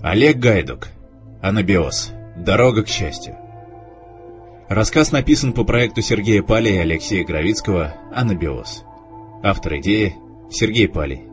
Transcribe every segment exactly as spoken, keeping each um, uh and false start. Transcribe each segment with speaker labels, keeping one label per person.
Speaker 1: Олег Гайдук. Анабиоз. Дорога к счастью. Рассказ написан по проекту Сергея Пали и Алексея Гравицкого «Анабиоз». Автор идеи Сергей Палий.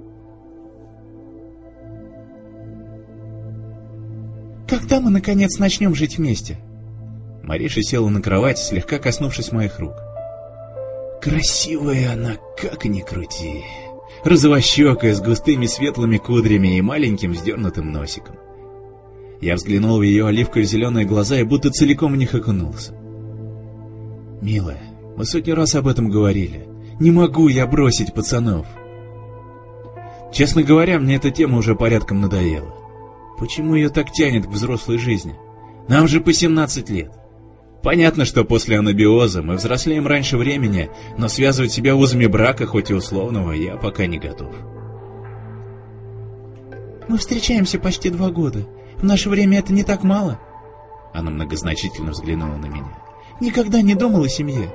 Speaker 2: Когда мы, наконец, начнем жить вместе?
Speaker 1: Мариша села на кровать, слегка коснувшись моих рук. Красивая она, как ни крути. Розовощекая, с густыми светлыми кудрями и маленьким вздернутым носиком. Я взглянул в ее оливково-зеленые глаза и будто целиком в них окунулся. Милая, мы сотню раз об этом говорили. Не могу я бросить пацанов. Честно говоря, мне эта тема уже порядком надоела. Почему ее так тянет к взрослой жизни? Нам же по семнадцать лет. Понятно, что после анабиоза мы взрослеем раньше времени, но связывать себя узами брака, хоть и условного, я пока не готов.
Speaker 2: Мы встречаемся почти два года. В наше время это не так мало.
Speaker 1: Она многозначительно взглянула на меня.
Speaker 2: Никогда не думал о семье.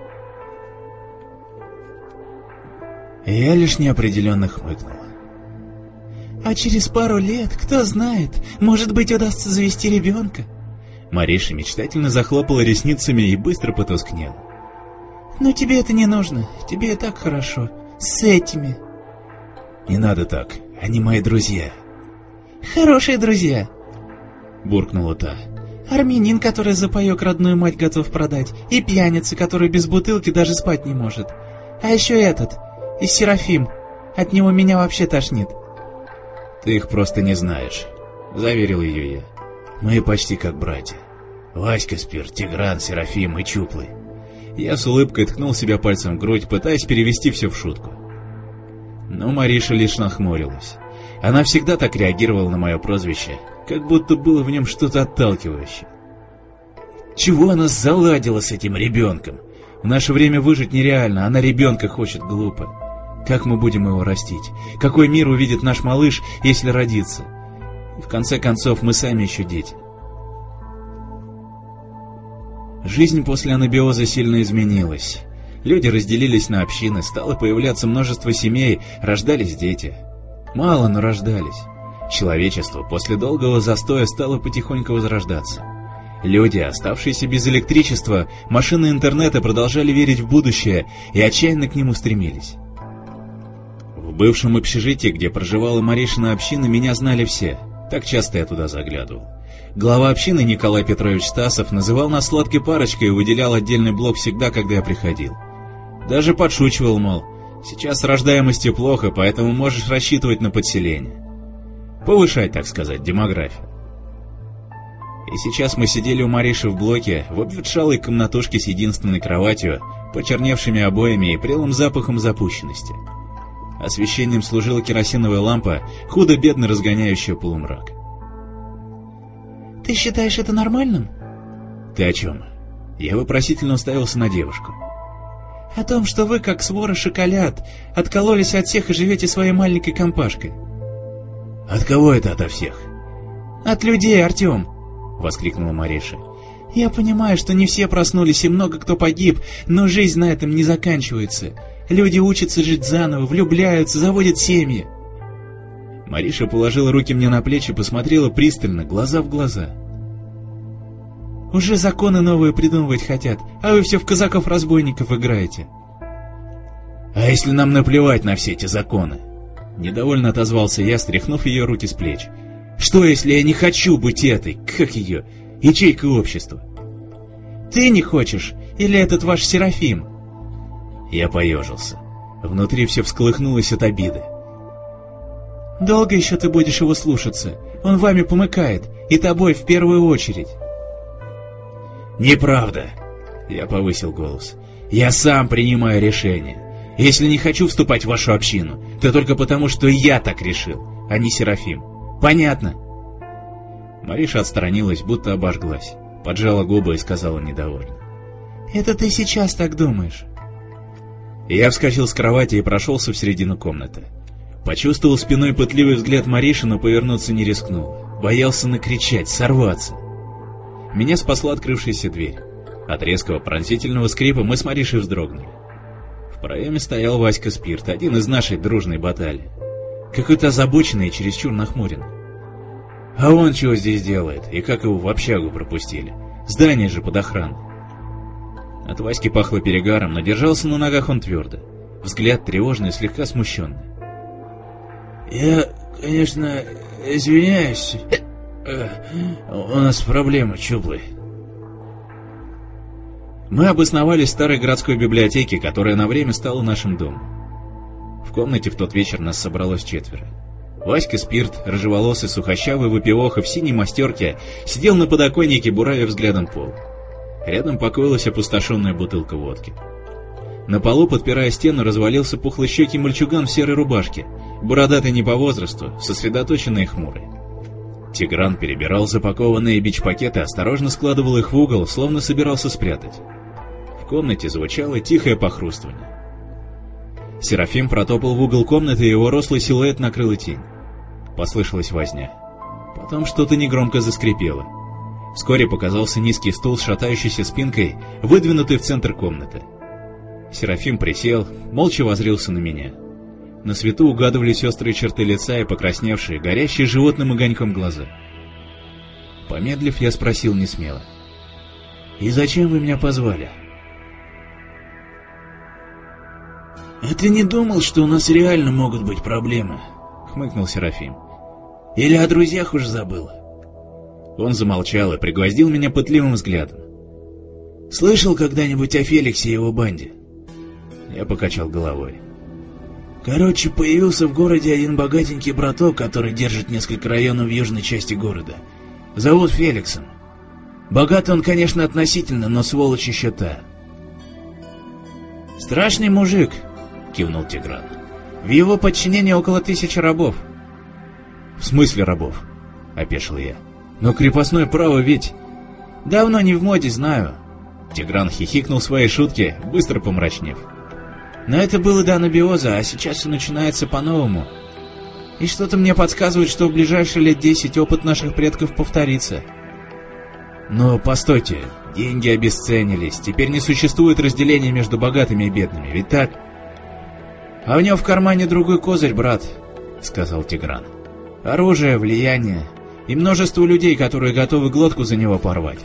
Speaker 1: Я лишь неопределенно хмыкнул.
Speaker 2: А через пару лет, кто знает, может быть, удастся завести ребенка.
Speaker 1: Мариша мечтательно захлопала ресницами и быстро потускнела.
Speaker 2: Но тебе это не нужно, тебе и так хорошо. С этими.
Speaker 1: Не надо так, они мои друзья.
Speaker 2: Хорошие друзья,
Speaker 1: буркнула та.
Speaker 2: Армянин, который за паёк родную мать готов продать, и пьяница, который без бутылки даже спать не может. А еще этот, и Серафим, от него меня вообще тошнит.
Speaker 1: Ты их просто не знаешь, заверил ее я. Мы почти как братья. Васька Спирт, Тигран, Серафим и Чуплый. Я с улыбкой ткнул себя пальцем в грудь, пытаясь перевести все в шутку. Но Мариша лишь нахмурилась. Она всегда так реагировала на мое прозвище, как будто было в нем что-то отталкивающее. Чего она заладила с этим ребенком? В наше время выжить нереально, она ребенка хочет глупо. Как мы будем его растить? Какой мир увидит наш малыш, если родится? И в конце концов, мы сами еще дети. Жизнь после анабиоза сильно изменилась. Люди разделились на общины, стало появляться множество семей, рождались дети. Мало, но рождались. Человечество после долгого застоя стало потихоньку возрождаться. Люди, оставшиеся без электричества, машины интернета, продолжали верить в будущее и отчаянно к нему стремились. В бывшем общежитии, где проживала Маришина община, меня знали все. Так часто я туда заглядывал. Глава общины Николай Петрович Стасов называл нас сладкой парочкой и выделял отдельный блок всегда, когда я приходил. Даже подшучивал, мол, сейчас с рождаемостью плохо, поэтому можешь рассчитывать на подселение. Повышать, так сказать, демографию. И сейчас мы сидели у Мариши в блоке, в обветшалой комнатушке с единственной кроватью, почерневшими обоями и прелым запахом запущенности. Освещением служила керосиновая лампа, худо-бедно разгоняющая полумрак.
Speaker 2: Ты считаешь это нормальным?
Speaker 1: Ты о чем? Я вопросительно уставился на девушку.
Speaker 2: О том, что вы, как свора шоколад, откололись от всех и живете своей маленькой компашкой.
Speaker 1: От кого это ото всех?
Speaker 2: От людей, Артем,
Speaker 1: воскликнула Мариша.
Speaker 2: Я понимаю, что не все проснулись и много кто погиб, но жизнь на этом не заканчивается. Люди учатся жить заново, влюбляются, заводят семьи.
Speaker 1: Мариша положила руки мне на плечи, посмотрела пристально, глаза в глаза.
Speaker 2: Уже законы новые придумывать хотят, а вы все в казаков-разбойников играете.
Speaker 1: А если нам наплевать на все эти законы? Недовольно отозвался я, стряхнув ее руки с плеч. Что, если я не хочу быть этой, как ее, ячейкой общества?
Speaker 2: Ты не хочешь? Или этот ваш Серафим?
Speaker 1: Я поежился. Внутри все всколыхнулось от обиды.
Speaker 2: Долго еще ты будешь его слушаться? Он вами помыкает, и тобой в первую очередь.
Speaker 1: Неправда. Я повысил голос. Я сам принимаю решение. Если не хочу вступать в вашу общину, то только потому, что я так решил, а не Серафим. Понятно? Мариша отстранилась, будто обожглась, поджала губы и сказала недовольно.
Speaker 2: Это ты сейчас так думаешь?
Speaker 1: Я вскочил с кровати и прошелся в середину комнаты. Почувствовал спиной пытливый взгляд Мариши, но повернуться не рискнул. Боялся накричать, сорваться. Меня спасла открывшаяся дверь. От резкого пронзительного скрипа мы с Маришей вздрогнули. В проеме стоял Васька Спирт, один из нашей дружной баталии. Какой-то озабоченный и чересчур нахмуренный. А он чего здесь делает? И как его в общагу пропустили? Здание же под охраной. От Васьки пахло перегаром, но держался на ногах он твердо. Взгляд тревожный и слегка смущенный.
Speaker 3: Я, конечно, извиняюсь. У нас проблемы, Чуплый.
Speaker 1: Мы обосновались в старой городской библиотеке, которая на время стала нашим домом. В комнате в тот вечер нас собралось четверо. Васька Спирт, рыжеволосый, сухощавый выпивоха в синей мастерке, сидел на подоконнике, буравя взглядом пол. Рядом покоилась опустошенная бутылка водки. На полу, подпирая стену, развалился пухлощекий мальчуган в серой рубашке, бородатый не по возрасту, сосредоточенный и хмурый. Тигран перебирал запакованные бич-пакеты, осторожно складывал их в угол, словно собирался спрятать. В комнате звучало тихое похрустывание. Серафим протопал в угол комнаты, и его рослый силуэт накрыл тень. Послышалась возня. Потом что-то негромко заскрипело. Вскоре показался низкий стул с шатающейся спинкой, выдвинутый в центр комнаты. Серафим присел, молча воззрился на меня. На свету угадывались острые черты лица и покрасневшие, горящие животным огоньком глаза. Помедлив, я спросил несмело: «И зачем вы меня позвали?»
Speaker 3: «А ты не думал, что у нас реально могут быть проблемы?»
Speaker 1: — хмыкнул Серафим.
Speaker 3: «Или о друзьях уж забыл?»
Speaker 1: Он замолчал и пригвоздил меня пытливым взглядом.
Speaker 3: «Слышал когда-нибудь о Феликсе и его банде?»
Speaker 1: Я покачал головой.
Speaker 3: «Короче, появился в городе один богатенький браток, который держит несколько районов в южной части города. Зовут Феликсом. Богат он, конечно, относительно, но сволочь еще та».
Speaker 2: «Страшный мужик», — кивнул Тигран. «В его подчинении около тысячи рабов».
Speaker 1: «В смысле рабов?» — опешил я. «Но крепостное право ведь...»
Speaker 2: «Давно не в моде, знаю».
Speaker 1: Тигран хихикнул своей шутке, быстро помрачнев.
Speaker 2: «Но это было до анабиоза, а сейчас все начинается по-новому. И что-то мне подсказывает, что в ближайшие лет десять опыт наших предков повторится».
Speaker 1: «Но постойте, деньги обесценились, теперь не существует разделения между богатыми и бедными, ведь так?»
Speaker 2: «А у него в кармане другой козырь, брат», — сказал Тигран. «Оружие, влияние и множество людей, которые готовы глотку за него порвать».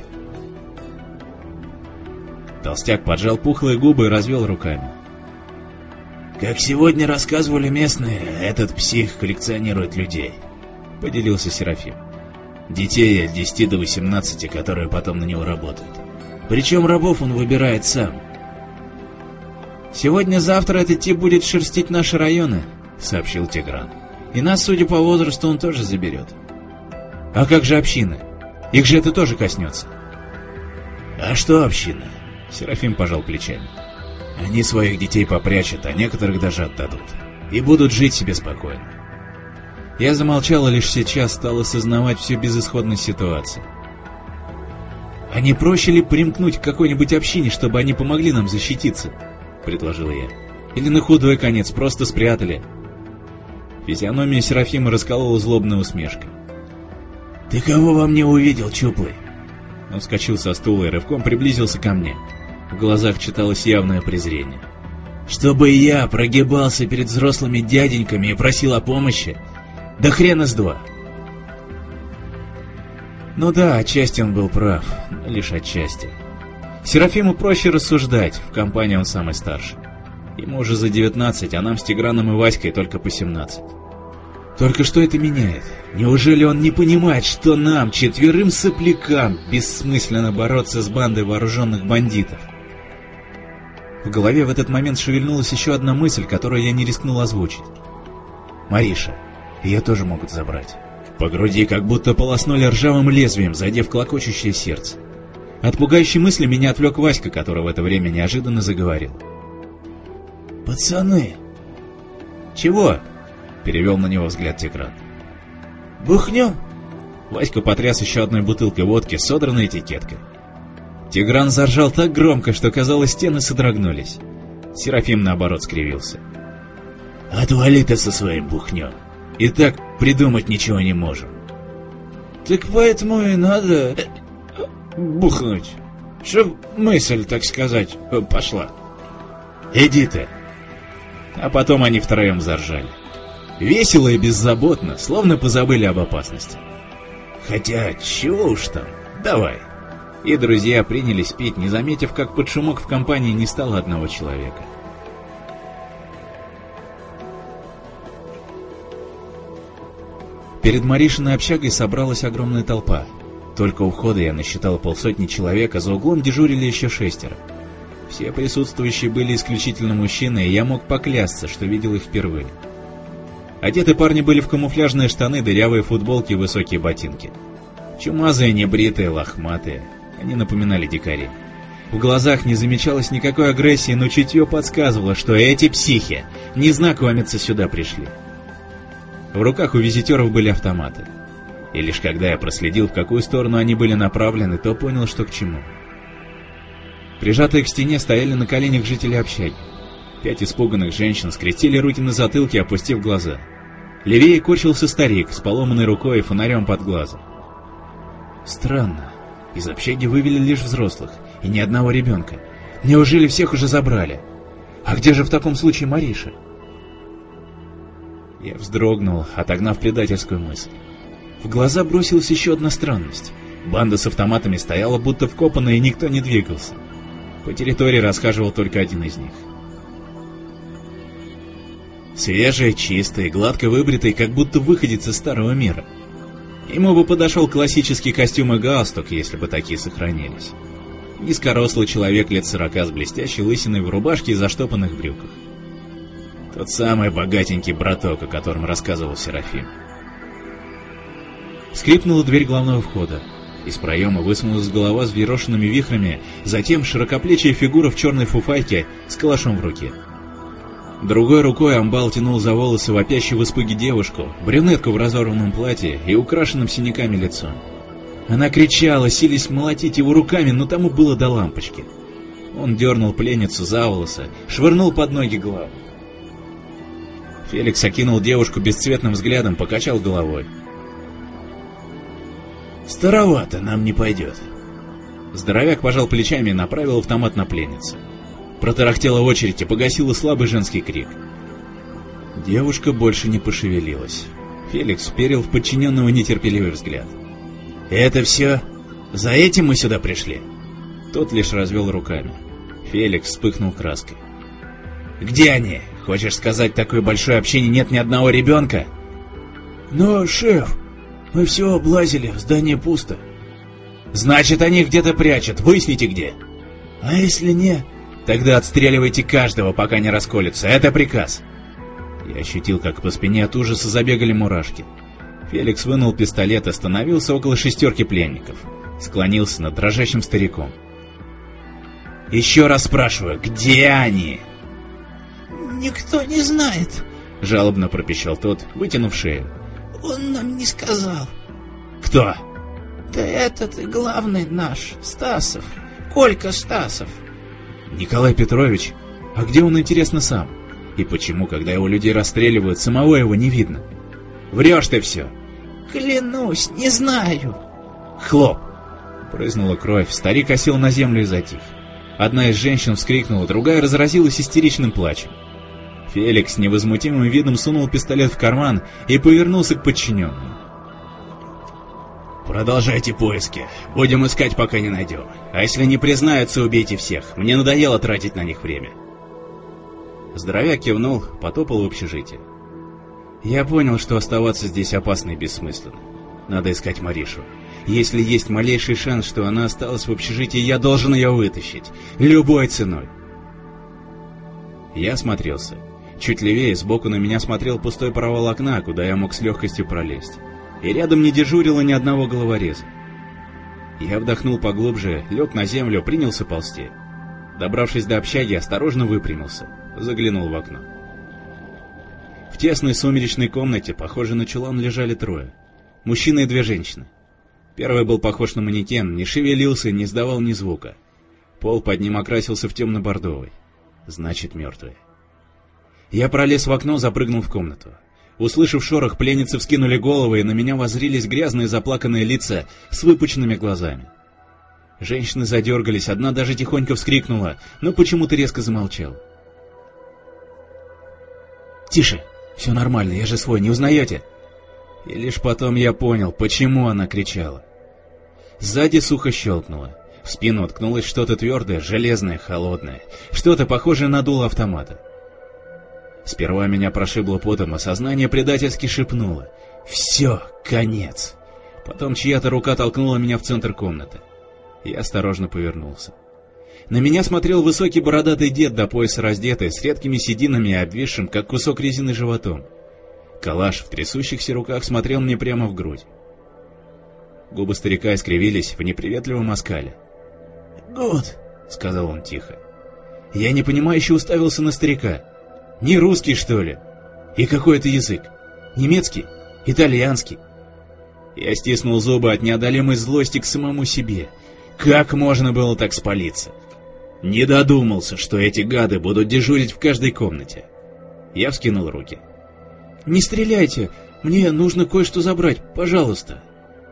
Speaker 1: Толстяк поджал пухлые губы и развел руками.
Speaker 3: «Как сегодня рассказывали местные, этот псих коллекционирует людей», — поделился Серафим. «Детей от десяти до восемнадцати, которые потом на него работают. Причем рабов он выбирает сам».
Speaker 2: «Сегодня-завтра этот тип будет шерстить наши районы», — сообщил Тигран. «И нас, судя по возрасту, он тоже заберет».
Speaker 1: «А как же общины? Их же это тоже коснется».
Speaker 3: «А что община?»
Speaker 1: — Серафим пожал плечами.
Speaker 3: «Они своих детей попрячут, а некоторых даже отдадут. И будут жить себе спокойно».
Speaker 1: Я замолчал и лишь сейчас стал осознавать всю безысходность ситуации. «А не проще ли примкнуть к какой-нибудь общине, чтобы они помогли нам защититься?» — предложил я. «Или на худой конец просто спрятали?» Физиономия Серафима расколола злобная усмешка.
Speaker 3: «Ты кого во мне увидел, Чуплый?»
Speaker 1: Он вскочил со стула и рывком приблизился ко мне. В глазах читалось явное презрение.
Speaker 3: «Чтобы я прогибался перед взрослыми дяденьками и просил о помощи? Да хрена с два!»
Speaker 1: Ну да, отчасти он был прав, но лишь отчасти. Серафиму проще рассуждать, в компании он самый старший. Ему уже за девятнадцать, а нам с Тиграном и Васькой только по семнадцать. Только что это меняет? Неужели он не понимает, что нам, четверым соплякам, бессмысленно бороться с бандой вооруженных бандитов? В голове в этот момент шевельнулась еще одна мысль, которую я не рискнул озвучить. Мариша, ее тоже могут забрать. По груди как будто полоснули ржавым лезвием, задев клокочущее сердце. От пугающей мысли меня отвлек Васька, который в это время неожиданно заговорил.
Speaker 3: «Пацаны!»
Speaker 1: «Чего?» — перевел на него взгляд Тигран.
Speaker 3: «Бухнем?»
Speaker 1: Васька потряс еще одной бутылкой водки с содранной этикеткой. Тигран заржал так громко, что, казалось, стены содрогнулись. Серафим, наоборот, скривился.
Speaker 3: «Отвали ты со своим бухнем. И так придумать ничего не можем».
Speaker 2: «Так поэтому и надо бухнуть, чтоб мысль, так сказать, пошла».
Speaker 1: «Иди ты!» А потом они втроем заржали. Весело и беззаботно, словно позабыли об опасности.
Speaker 3: Хотя, чего уж там, давай.
Speaker 1: И друзья принялись пить, не заметив, как под шумок в компании не стало одного человека. Перед Маришиной общагой собралась огромная толпа. Только у входа я насчитал полсотни человек, а за углом дежурили еще шестеро. Все присутствующие были исключительно мужчины, и я мог поклясться, что видел их впервые. Одеты парни были в камуфляжные штаны, дырявые футболки и высокие ботинки. Чумазые, небритые, лохматые. Они напоминали дикарей. В глазах не замечалось никакой агрессии, но чутье подсказывало, что эти психи не знакомиться сюда пришли. В руках у визитеров были автоматы. И лишь когда я проследил, в какую сторону они были направлены, то понял, что к чему. Прижатые к стене стояли на коленях жители общаги. Пять испуганных женщин скрестили руки на затылке, опустив глаза. Левее корчился старик с поломанной рукой и фонарем под глазом. Странно. Из общаги вывели лишь взрослых, и ни одного ребенка. Неужели всех уже забрали? А где же в таком случае Мариша? Я вздрогнул, отогнав предательскую мысль. В глаза бросилась еще одна странность. Банда с автоматами стояла будто вкопанная, и никто не двигался. По территории расхаживал только один из них. Свежий, чистый, гладко выбритый, как будто выходец из старого мира. Ему бы подошел классический костюм и галстук, если бы такие сохранились. Низкорослый человек лет сорока с блестящей лысиной в рубашке и заштопанных брюках. Тот самый богатенький браток, о котором рассказывал Серафим. Скрипнула дверь главного входа. Из проема высунулась голова с взъерошенными вихрами, затем широкоплечья фигура в черной фуфайке с калашом в руке. Другой рукой амбал тянул за волосы вопящую в испуге девушку, брюнетку в разорванном платье и украшенном синяками лицом. Она кричала, сились молотить его руками, но тому было до лампочки. Он дернул пленницу за волосы, швырнул под ноги главу. Феликс окинул девушку бесцветным взглядом, покачал головой.
Speaker 3: «Старовато, нам не пойдет».
Speaker 1: Здоровяк пожал плечами и направил автомат на пленницу. Протарахтела очередь и погасила слабый женский крик. Девушка больше не пошевелилась. Феликс вперил в подчиненного нетерпеливый взгляд.
Speaker 3: «Это все? За этим мы сюда пришли?»
Speaker 1: Тот лишь развел руками. Феликс вспыхнул краской.
Speaker 3: «Где они? Хочешь сказать, такой большой общине нет ни одного ребенка?» «Но, шеф, мы все облазили, здание пусто».
Speaker 1: «Значит, они где-то прячут, выясните где».
Speaker 3: «А если не...»
Speaker 1: «Тогда отстреливайте каждого, пока не расколется, это приказ». Я ощутил, как по спине от ужаса забегали мурашки. Феликс вынул пистолет, остановился около шестерки пленников. Склонился над дрожащим стариком. «Еще раз спрашиваю, где они?»
Speaker 2: «Никто не знает»,
Speaker 1: — жалобно пропищал тот, вытянув шею.
Speaker 2: «Он нам не сказал».
Speaker 1: «Кто?»
Speaker 2: «Да этот главный наш, Стасов, Колька Стасов».
Speaker 1: «Николай Петрович? А где он, интересно, сам? И почему, когда его людей расстреливают, самого его не видно? Врешь ты все!»
Speaker 2: «Клянусь, не знаю».
Speaker 1: «Хлоп!» Брызнула кровь, старик осел на землю и затих. Одна из женщин вскрикнула, другая разразилась истеричным плачем. Феликс с невозмутимым видом сунул пистолет в карман и повернулся к подчиненным. «Продолжайте поиски. Будем искать, пока не найдем. А если не признаются, убейте всех. Мне надоело тратить на них время». Здоровяк кивнул, потопал в общежитие. Я понял, что оставаться здесь опасно и бессмысленно. Надо искать Маришу. Если есть малейший шанс, что она осталась в общежитии, я должен ее вытащить. Любой ценой. Я осмотрелся. Чуть левее, сбоку на меня смотрел пустой провал окна, куда я мог с легкостью пролезть. И рядом не дежурило ни одного головореза. Я вдохнул поглубже, лег на землю, принялся ползти. Добравшись до общаги, осторожно выпрямился, заглянул в окно. В тесной сумеречной комнате, похоже на чулан, лежали трое. Мужчина и две женщины. Первый был похож на манекен, не шевелился и не издавал ни звука. Пол под ним окрасился в темно-бордовый. Значит, мертвые. Я пролез в окно, запрыгнул в комнату. Услышав шорох, пленницы вскинули головы, и на меня воззрились грязные заплаканные лица с выпученными глазами. Женщины задергались, одна даже тихонько вскрикнула, но почему-то резко замолчала. «Тише! Все нормально, я же свой, не узнаете?» И лишь потом я понял, почему она кричала. Сзади сухо щелкнуло. В спину уткнулось что-то твердое, железное, холодное, что-то похожее на дуло автомата. Сперва меня прошибло потом, а сознание предательски шепнуло: «Все, конец!» Потом чья-то рука толкнула меня в центр комнаты. Я осторожно повернулся. На меня смотрел высокий бородатый дед, до пояса раздетый, с редкими сединами и обвисшим, как кусок резины, животом. Калаш в трясущихся руках смотрел мне прямо в грудь. Губы старика искривились в неприветливом оскале. «Гуд», — сказал он тихо. Я непонимающе уставился на старика. «Не русский, что ли? И какой это язык? Немецкий? Итальянский?» Я стиснул зубы от неодолимой злости к самому себе. Как можно было так спалиться? Не додумался, что эти гады будут дежурить в каждой комнате. Я вскинул руки. «Не стреляйте! Мне нужно кое-что забрать, пожалуйста!»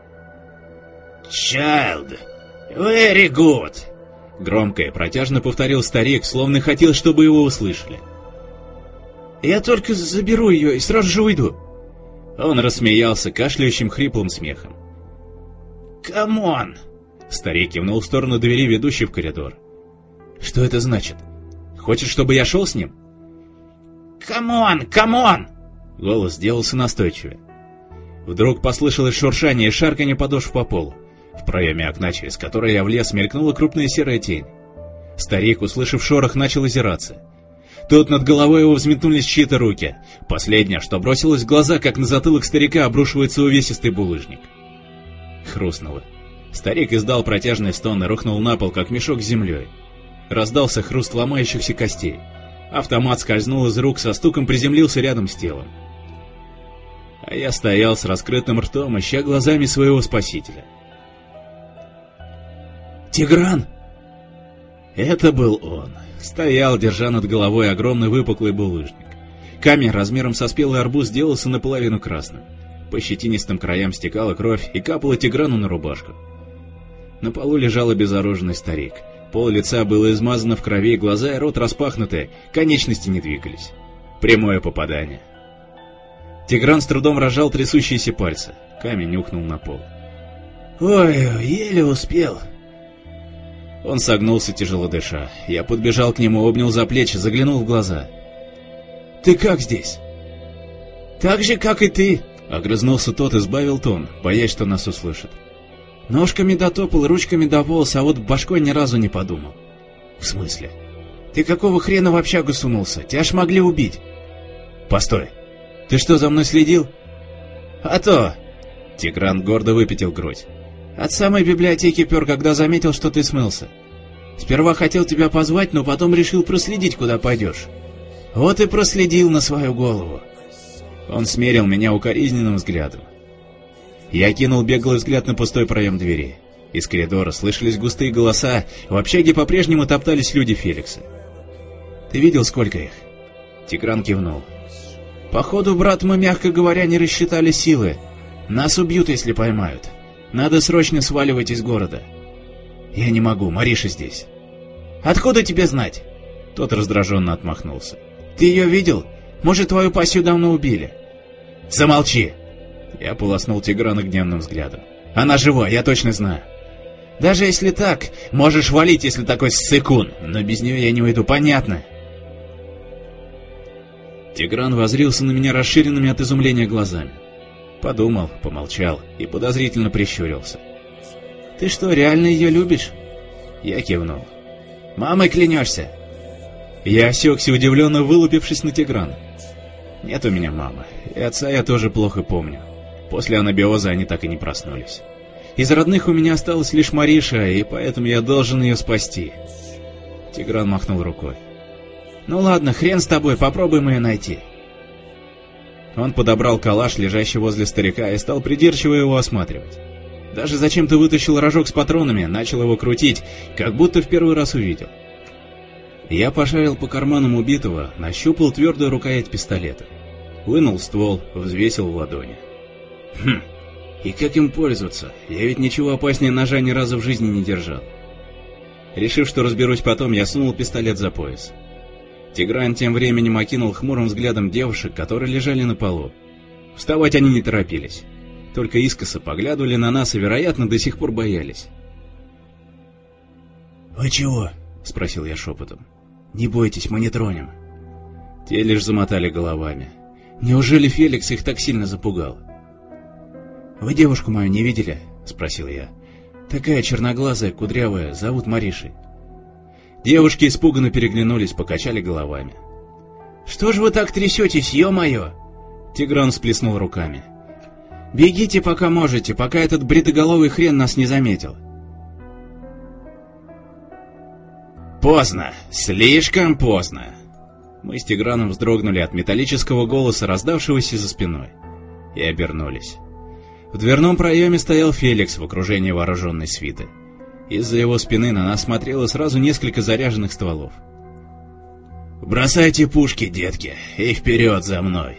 Speaker 3: «Child, very good!»
Speaker 1: Громко и протяжно повторил старик, словно хотел, чтобы его услышали.
Speaker 2: «Я только заберу ее и сразу же уйду!»
Speaker 1: Он рассмеялся кашляющим хриплым смехом.
Speaker 3: «Come on!»
Speaker 1: Старик кивнул в сторону двери, ведущей в коридор. «Что это значит? Хочешь, чтобы я шел с ним?»
Speaker 3: «Come on, come on!»
Speaker 1: Голос сделался настойчивее. Вдруг послышалось шуршание и шарканье подошв по полу. В проеме окна, через которое я влез, мелькнула крупная серая тень. Старик, услышав шорох, начал озираться. Тут над головой его взметнулись чьи-то руки. Последнее, что бросилось в глаза, как на затылок старика обрушивается увесистый булыжник. Хрустнуло. Старик издал протяжный стон и рухнул на пол, как мешок с землей. Раздался хруст ломающихся костей. Автомат скользнул из рук, со стуком приземлился рядом с телом. А я стоял с раскрытым ртом, ища глазами своего спасителя. «Тигран!» Это был он. Стоял, держа над головой огромный выпуклый булыжник. Камень размером со спелый арбуз сделался наполовину красным. По щетинистым краям стекала кровь и капала Тиграну на рубашку. На полу лежал обезоруженный старик. Пол лица было измазано в крови, глаза и рот распахнуты, конечности не двигались. Прямое попадание. Тигран с трудом разжал трясущиеся пальцы. Камень ухнул на пол.
Speaker 3: «Ой, еле успел».
Speaker 1: Он согнулся, тяжело дыша. Я подбежал к нему, обнял за плечи, заглянул в глаза. «Ты как здесь?»
Speaker 2: «Так же, как и ты»,
Speaker 1: — огрызнулся тот и сбавил тон, боясь, что нас услышат.
Speaker 2: «Ножками дотопал, ручками дополз, а вот башкой ни разу не подумал».
Speaker 1: «В смысле?»
Speaker 2: «Ты какого хрена в общагу сунулся? Тебя ж могли убить».
Speaker 1: «Постой!
Speaker 2: Ты что, за мной следил?»
Speaker 1: «А то!» Тигран гордо выпятил грудь.
Speaker 2: «От самой библиотеки пер, когда заметил, что ты смылся. Сперва хотел тебя позвать, но потом решил проследить, куда пойдешь. Вот и проследил на свою голову».
Speaker 1: Он смерил меня укоризненным взглядом. Я кинул беглый взгляд на пустой проем двери. Из коридора слышались густые голоса, в общаге по-прежнему топтались люди Феликса.
Speaker 2: «Ты видел, сколько их?»
Speaker 1: Тигран кивнул.
Speaker 2: «Походу, брат, мы, мягко говоря, не рассчитали силы. Нас убьют, если поймают. Надо срочно сваливать из города».
Speaker 1: «Я не могу, Мариша здесь».
Speaker 2: «Откуда тебе знать?»
Speaker 1: Тот раздраженно отмахнулся.
Speaker 2: «Ты ее видел? Может, твою пассию давно убили?»
Speaker 1: «Замолчи!» Я полоснул Тиграна гневным взглядом. «Она жива, я точно знаю».
Speaker 2: «Даже если так,
Speaker 1: можешь валить, если такой ссыкун, но без нее я не уйду, понятно?» Тигран воззрился на меня расширенными от изумления глазами. Подумал, помолчал и подозрительно прищурился.
Speaker 2: «Ты что, реально ее любишь?»
Speaker 1: Я кивнул.
Speaker 2: «Мамой клянешься?»
Speaker 1: Я осекся, удивленно вылупившись на Тиграна. «Нет у меня мамы, и отца я тоже плохо помню. После анабиоза они так и не проснулись. Из родных у меня осталась лишь Мариша, и поэтому я должен ее спасти». Тигран махнул рукой.
Speaker 2: «Ну ладно, хрен с тобой, попробуем ее найти».
Speaker 1: Он подобрал калаш, лежащий возле старика, и стал придирчиво его осматривать. Даже зачем-то вытащил рожок с патронами, начал его крутить, как будто в первый раз увидел. Я пошарил по карманам убитого, нащупал твердую рукоять пистолета. Вынул ствол, взвесил в ладони. Хм, и как им пользоваться? Я ведь ничего опаснее ножа ни разу в жизни не держал. Решив, что разберусь потом, я сунул пистолет за пояс. Тигран тем временем окинул хмурым взглядом девушек, которые лежали на полу. Вставать они не торопились, только искоса поглядывали на нас и, вероятно, до сих пор боялись.
Speaker 3: «Вы чего?»
Speaker 1: — спросил я шепотом.
Speaker 3: «Не бойтесь, мы не тронем».
Speaker 1: Те лишь замотали головами. Неужели Феликс их так сильно запугал? «Вы девушку мою не видели?» — спросил я. «Такая черноглазая, кудрявая, зовут Маришей». Девушки испуганно переглянулись, покачали головами.
Speaker 2: «Что же вы так трясетесь, ё-моё?»
Speaker 1: Тигран всплеснул руками.
Speaker 2: «Бегите, пока можете, пока этот бритоголовый хрен нас не заметил».
Speaker 1: «Поздно! Слишком поздно!» Мы с Тиграном вздрогнули от металлического голоса, раздавшегося за спиной, и обернулись. В дверном проеме стоял Феликс в окружении вооруженной свиты. Из-за его спины на нас смотрело сразу несколько заряженных стволов.
Speaker 3: «Бросайте пушки, детки, и вперед за мной!»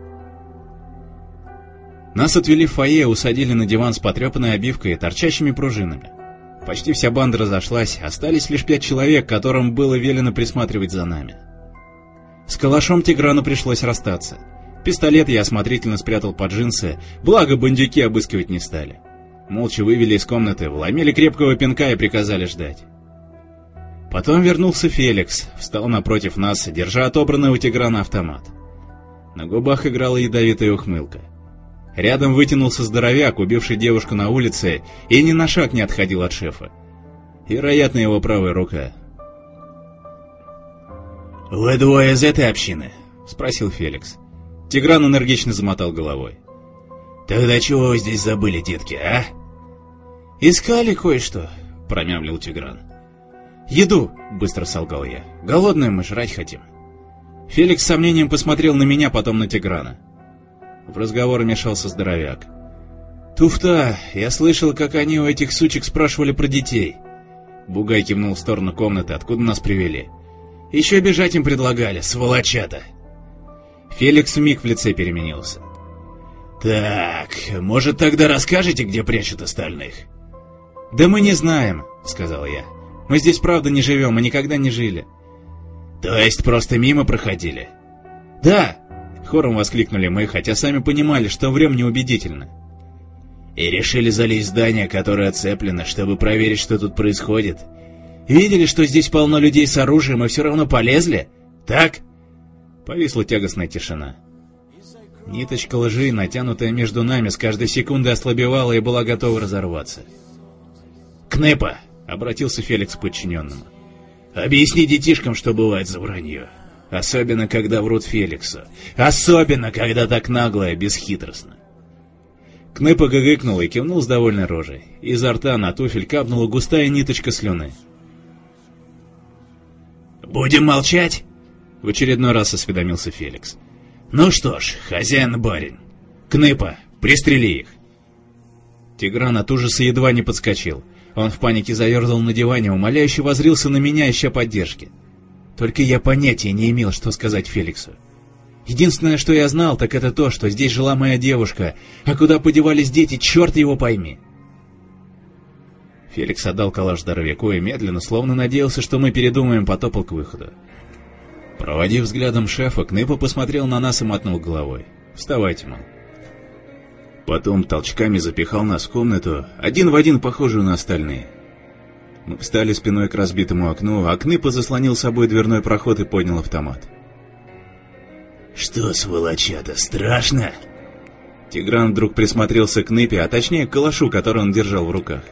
Speaker 1: Нас отвели в фойе, усадили на диван с потрепанной обивкой и торчащими пружинами. Почти вся банда разошлась, остались лишь пять человек, которым было велено присматривать за нами. С калашом Тиграну пришлось расстаться. Пистолет я осмотрительно спрятал под джинсы, благо бандюки обыскивать не стали. Молча вывели из комнаты, вломили крепкого пинка и приказали ждать. Потом вернулся Феликс, встал напротив нас, держа отобранный у Тиграна автомат. На губах играла ядовитая ухмылка. Рядом вытянулся здоровяк, убивший девушку на улице, и ни на шаг не отходил от шефа. Вероятно, его правая рука.
Speaker 3: «Вы двое из этой общины?»
Speaker 1: — спросил Феликс. Тигран энергично замотал головой.
Speaker 3: «Тогда чего вы здесь забыли, детки, а?»
Speaker 2: «Искали кое-что»,
Speaker 1: — промямлил Тигран.
Speaker 2: «Еду», — быстро солгал я. «Голодные мы, жрать хотим».
Speaker 1: Феликс с сомнением посмотрел на меня, потом на Тиграна. В разговор вмешался здоровяк.
Speaker 2: «Туфта, я слышал, как они у этих сучек спрашивали про детей».
Speaker 1: Бугай кивнул в сторону комнаты, откуда нас привели.
Speaker 2: «Еще бежать им предлагали, сволочата».
Speaker 1: Феликс вмиг в лице переменился.
Speaker 3: «Так, может, тогда расскажете, где прячут остальных?»
Speaker 1: «Да мы не знаем», — сказал я. «Мы здесь правда не живем и никогда не жили».
Speaker 3: «То есть просто мимо проходили?»
Speaker 1: «Да», — хором воскликнули мы, хотя сами понимали, что врем неубедительно.
Speaker 3: «И решили залезть в здание, которое оцеплено, чтобы проверить, что тут происходит?
Speaker 2: Видели, что здесь полно людей с оружием, и все равно полезли? Так?»
Speaker 1: Повисла тягостная тишина. Ниточка лжи, натянутая между нами, с каждой секундой ослабевала и была готова разорваться.
Speaker 3: «Кнепа!»
Speaker 1: — обратился Феликс к подчиненному.
Speaker 3: «Объясни детишкам, что бывает за вранье. Особенно, когда врут Феликсу. Особенно, когда так нагло и бесхитростно».
Speaker 1: Кнепа гыгыкнул и кивнул с довольной рожей. Изо рта на туфель капнула густая ниточка слюны.
Speaker 3: «Будем молчать?»
Speaker 1: — в очередной раз осведомился Феликс.
Speaker 3: «Ну что ж, хозяин-барин. Кнепа, пристрели их».
Speaker 1: Тигран от ужаса едва не подскочил. Он в панике заерзал на диване, умоляюще воззрился на меня, ища поддержки. Только я понятия не имел, что сказать Феликсу. Единственное, что я знал, так это то, что здесь жила моя девушка, а куда подевались дети, черт его пойми. Феликс отдал калаш здоровяку и медленно, словно надеялся, что мы передумаем, потопал к выходу. Проводив взглядом шефа, Кнепа посмотрел на нас и мотнул головой. «Вставайте, мол». Потом толчками запихал нас в комнату, один в один похожую на остальные. Мы встали спиной к разбитому окну, а Кнепа заслонил собой дверной проход и поднял автомат.
Speaker 3: «Что, сволочата, страшно?»
Speaker 1: Тигран вдруг присмотрелся к Кнепе, а точнее к калашу, который он держал в руках.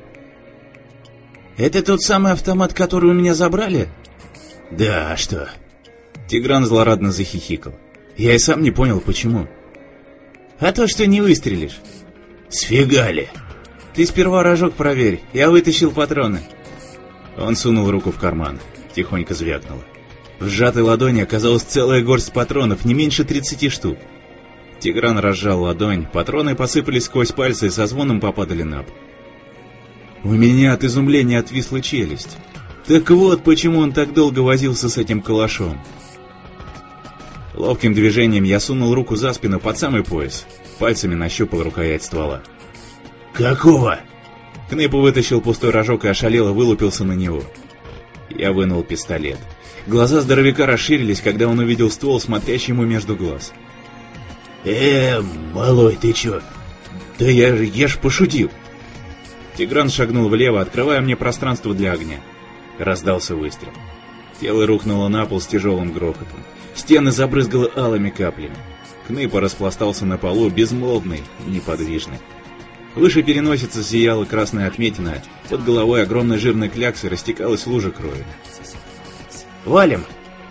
Speaker 2: «Это тот самый автомат, который у меня забрали?»
Speaker 3: «Да, а что?»
Speaker 1: Тигран злорадно захихикал. Я и сам не понял, почему.
Speaker 2: «А то, что не выстрелишь».
Speaker 3: «Сфигали!»
Speaker 2: «Ты сперва рожок проверь, я вытащил патроны».
Speaker 1: Он сунул руку в карман, тихонько звякнуло. В сжатой ладони оказалась целая горсть патронов, не меньше тридцати штук. Тигран разжал ладонь, патроны посыпались сквозь пальцы и со звоном попадали на пол. У меня от изумления отвисла челюсть. Так вот, почему он так долго возился с этим калашом. Ловким движением я сунул руку за спину под самый пояс, пальцами нащупал рукоять ствола.
Speaker 3: «Какого?»
Speaker 1: Кнепа вытащил пустой рожок и ошалело вылупился на него. Я вынул пистолет. Глаза здоровяка расширились, когда он увидел ствол, смотрящий ему между глаз.
Speaker 3: Э, малой, ты чё?
Speaker 1: Да я, я ж пошутил. Тигран шагнул влево, открывая мне пространство для огня. Раздался выстрел. Тело рухнуло на пол с тяжелым грохотом. Стены забрызгало алыми каплями. Кныпа распластался на полу, безмолвный, неподвижный. Выше переносицы зияла красная отметина, под головой огромной жирной кляксы растекалась лужа крови. «Валим!»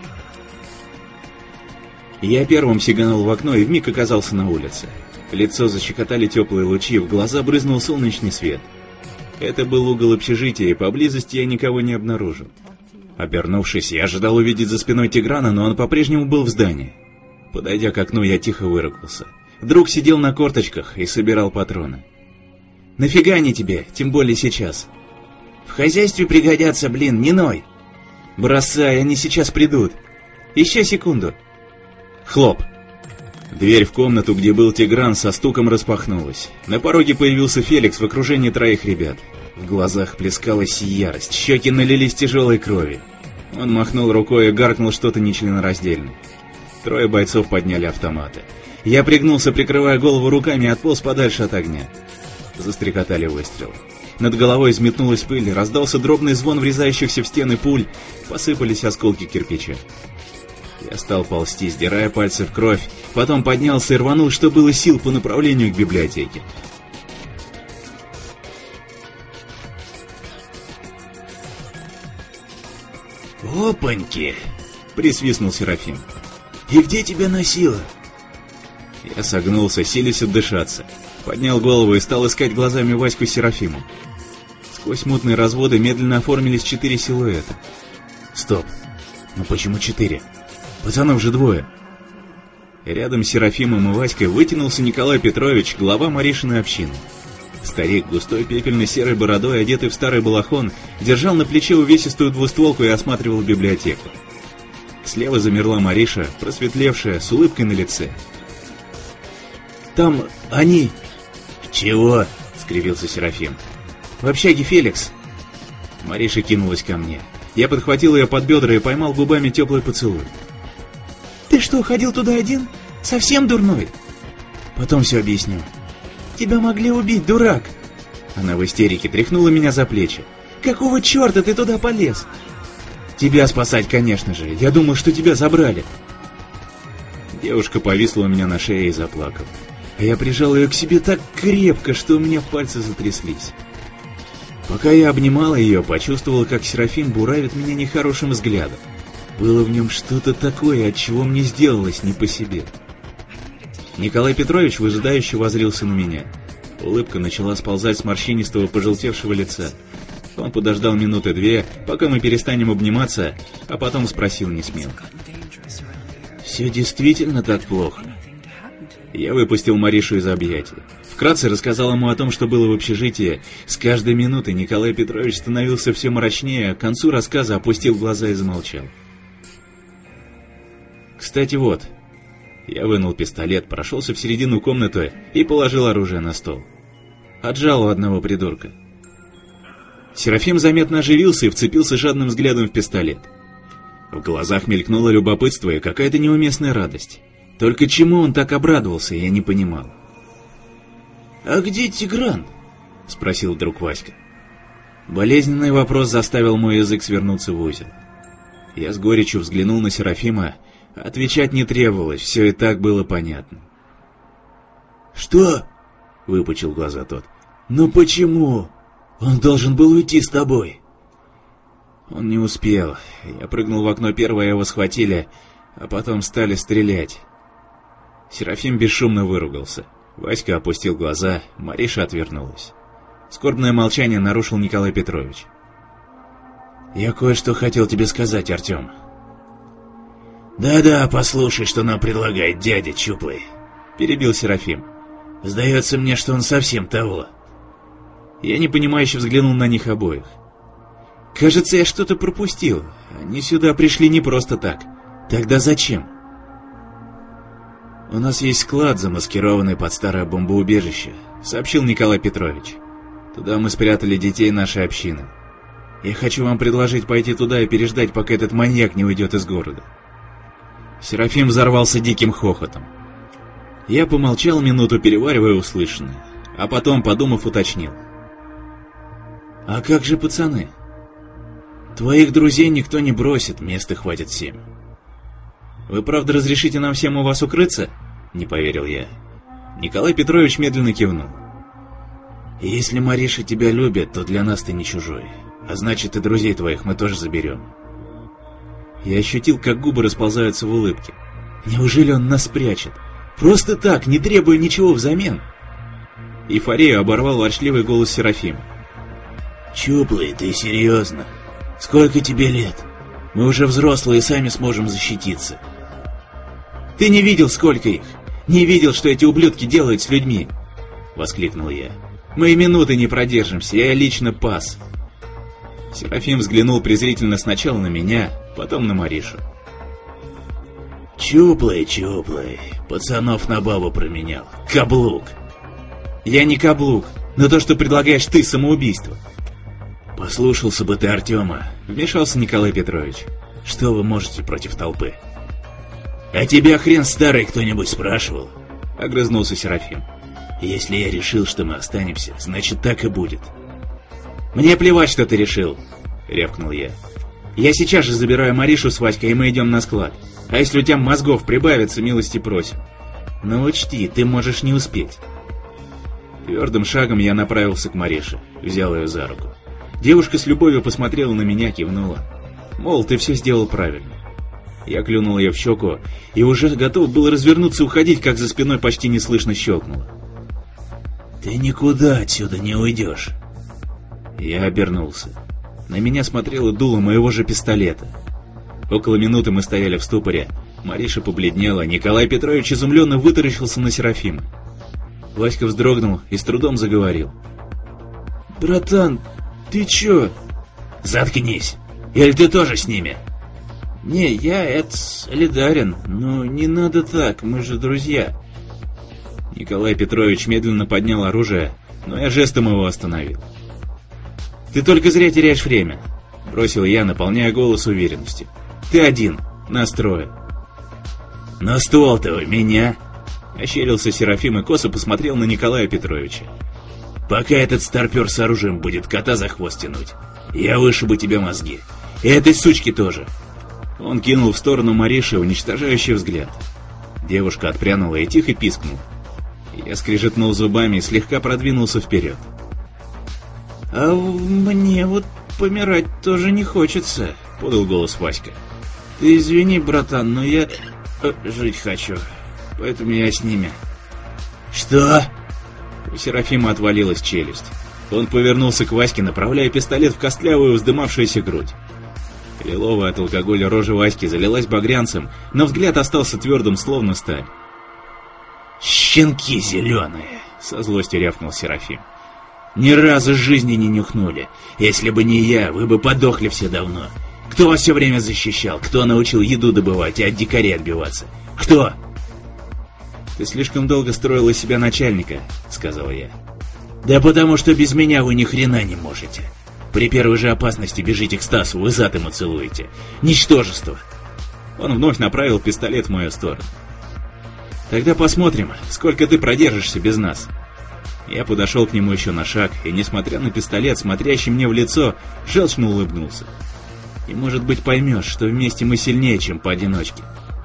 Speaker 1: Я первым сиганул в окно и вмиг оказался на улице. Лицо защекотали теплые лучи, в глаза брызнул солнечный свет. Это был угол общежития, и поблизости я никого не обнаружил. Обернувшись, я ожидал увидеть за спиной Тиграна, но он по-прежнему был в здании. Подойдя к окну, я тихо выругался. Друг сидел на корточках и собирал патроны. «Нафига они тебе, тем более сейчас?» «В хозяйстве пригодятся, блин, не ной!» «Бросай, они сейчас придут!» «Еще секунду!» Хлоп! Дверь в комнату, где был Тигран, со стуком распахнулась. На пороге появился Феликс в окружении троих ребят. В глазах плескалась ярость, щеки налились тяжелой кровью. Он махнул рукой и гаркнул что-то нечленораздельное. Трое бойцов подняли автоматы. Я пригнулся, прикрывая голову руками, и отполз подальше от огня. Застрекотали выстрелы. Над головой взметнулась пыль, раздался дробный звон врезающихся в стены пуль, посыпались осколки кирпича. Я стал ползти, сдирая пальцы в кровь, потом поднялся и рванул, что было сил, по направлению к библиотеке.
Speaker 3: «Опаньки!» — присвистнул Серафим. «И где тебя носило?»
Speaker 1: Я согнулся, силясь отдышаться. Поднял голову и стал искать глазами Ваську с Серафимом. Сквозь мутные разводы медленно оформились четыре силуэта. Стоп, ну почему четыре? Пацанов же двое. Рядом с Серафимом и Васькой вытянулся Николай Петрович, глава Маришиной общины. Старик, густой пепельно-серой бородой, одетый в старый балахон, держал на плече увесистую двустволку и осматривал библиотеку. Слева замерла Мариша, просветлевшая, с улыбкой на лице. «Там они...»
Speaker 3: «Чего?»
Speaker 1: — скривился Серафим. «В общаге Феликс». Мариша кинулась ко мне. Я подхватил ее под бедра и поймал губами теплый поцелуй.
Speaker 2: «Ты что, ходил туда один? Совсем дурной?»
Speaker 1: «Потом все объясню».
Speaker 2: «Тебя могли убить, дурак!»
Speaker 1: Она в истерике тряхнула меня за плечи.
Speaker 2: «Какого черта ты туда полез?»
Speaker 1: «Тебя спасать, конечно же. Я думал, что тебя забрали». Девушка повисла у меня на шее и заплакала. А я прижал ее к себе так крепко, что у меня пальцы затряслись. Пока я обнимал ее, почувствовал, как Серафим буравит меня нехорошим взглядом. Было в нем что-то такое, от чего мне сделалось не по себе. Николай Петрович выжидающе воззрился на меня. Улыбка начала сползать с морщинистого пожелтевшего лица. Он подождал минуты две, пока мы перестанем обниматься, а потом спросил несмело. «Все действительно так плохо?» Я выпустил Маришу из объятий. Вкратце рассказал ему о том, что было в общежитии. С каждой минутой Николай Петрович становился все мрачнее, а к концу рассказа опустил глаза и замолчал. «Кстати, вот...» Я вынул пистолет, прошелся в середину комнаты и положил оружие на стол. Отжал у одного придурка. Серафим заметно оживился и вцепился жадным взглядом в пистолет. В глазах мелькнуло любопытство и какая-то неуместная радость. Только чему он так обрадовался, я не понимал. «А где Тигран?» — спросил вдруг Васька. Болезненный вопрос заставил мой язык свернуться в узел. Я с горечью взглянул на Серафима. Отвечать не требовалось, все и так было понятно.
Speaker 3: «Что?»
Speaker 1: — выпучил глаза тот.
Speaker 3: «Ну почему? Он должен был уйти с тобой».
Speaker 1: Он не успел. Я прыгнул в окно первое, его схватили, а потом стали стрелять. Серафим бесшумно выругался. Васька опустил глаза, Мариша отвернулась. Скорбное молчание нарушил Николай Петрович. «Я кое-что хотел тебе сказать, Артем».
Speaker 3: «Да-да, послушай, что нам предлагает дядя Чуплый», — перебил Серафим. «Сдается мне, что он совсем того».
Speaker 1: Я непонимающе взглянул на них обоих. «Кажется, я что-то пропустил. Они сюда пришли не просто так. Тогда зачем?» «У нас есть склад, замаскированный под старое бомбоубежище», — сообщил Николай Петрович. «Туда мы спрятали детей нашей общины. Я хочу вам предложить пойти туда и переждать, пока этот маньяк не уйдет из города». Серафим взорвался диким хохотом. Я помолчал минуту, переваривая услышанное, а потом, подумав, уточнил. «А как же пацаны? Твоих друзей никто не бросит, места хватит всем». «Вы правда разрешите нам всем у вас укрыться?» — не поверил я. Николай Петрович медленно кивнул. «Если Мариша тебя любит, то для нас ты не чужой, а значит и друзей твоих мы тоже заберем». Я ощутил, как губы расползаются в улыбке. Неужели он нас прячет? Просто так, не требуя ничего взамен? Эйфорию оборвал ворчливый голос Серафима. «Чуплый, ты серьезно? Сколько тебе лет? Мы уже взрослые и сами сможем защититься». «Ты не видел, сколько их? Не видел, что эти ублюдки делают с людьми?» — воскликнул я. «Мы и минуты не продержимся, я лично пас». Серафим взглянул презрительно сначала на меня, потом на Маришу. «Чуплый, чуплый, пацанов на бабу променял. Каблук!» «Я не каблук, но то, что предлагаешь ты, самоубийство». «Послушался бы ты Артема», — вмешался Николай Петрович. «Что вы можете против толпы?» «А тебя хрен старый кто-нибудь спрашивал?» — огрызнулся Серафим. «Если я решил, что мы останемся, значит так и будет». «Мне плевать, что ты решил», — рявкнул я. «Я сейчас же забираю Маришу с Васькой, и мы идем на склад. А если у тебя мозгов прибавится, милости просим. Но учти, ты можешь не успеть». Твердым шагом я направился к Марише, взял ее за руку. Девушка с любовью посмотрела на меня, кивнула. Мол, ты все сделал правильно. Я клюнул ее в щеку и уже готов был развернуться и уходить, как за спиной почти неслышно щелкнуло. «Ты никуда отсюда не уйдешь». Я обернулся. На меня смотрело дуло моего же пистолета. Около минуты мы стояли в ступоре. Мариша побледнела, Николай Петрович изумленно вытаращился на Серафима. Васька вздрогнул и с трудом заговорил. «Братан, ты чё?» «Заткнись! Или ты тоже с ними?» «Не, я это солидарен, но не надо так, мы же друзья». Николай Петрович медленно поднял оружие, но я жестом его остановил. «Ты только зря теряешь время», — бросил я, наполняя голос уверенностью. «Ты один, нас трое». «Но ствол-то у меня», — ощерился Серафим и косо посмотрел на Николая Петровича. «Пока этот старпер с оружием будет кота за хвост тянуть, я вышибу тебе мозги. И этой сучки тоже». Он кинул в сторону Мариши уничтожающий взгляд. Девушка отпрянула и тихо пискнула. Я скрежетнул зубами и слегка продвинулся вперед. «А мне вот помирать тоже не хочется», — подал голос Васька. «Ты извини, братан, но я э, жить хочу, поэтому я с ними». «Что?» У Серафима отвалилась челюсть. Он повернулся к Ваське, направляя пистолет в костлявую вздымавшуюся грудь. Лиловая от алкоголя рожа Васьки залилась багрянцем, но взгляд остался твердым, словно сталь. «Щенки зеленые!» — со злостью рявкнул Серафим. «Ни разу в жизни не нюхнули. Если бы не я, вы бы подохли все давно. Кто вас все время защищал? Кто научил еду добывать и от дикарей отбиваться? Кто?» «Ты слишком долго строил из себя начальника», — сказал я. «Да потому что без меня вы ни хрена не можете. При первой же опасности бежите к Стасу, вы зад ему целуете. Ничтожество!» Он вновь направил пистолет в мою сторону. «Тогда посмотрим, сколько ты продержишься без нас». Я подошел к нему еще на шаг, и, несмотря на пистолет, смотрящий мне в лицо, желчно улыбнулся. «И, может быть, поймешь, что вместе мы сильнее, чем поодиночке».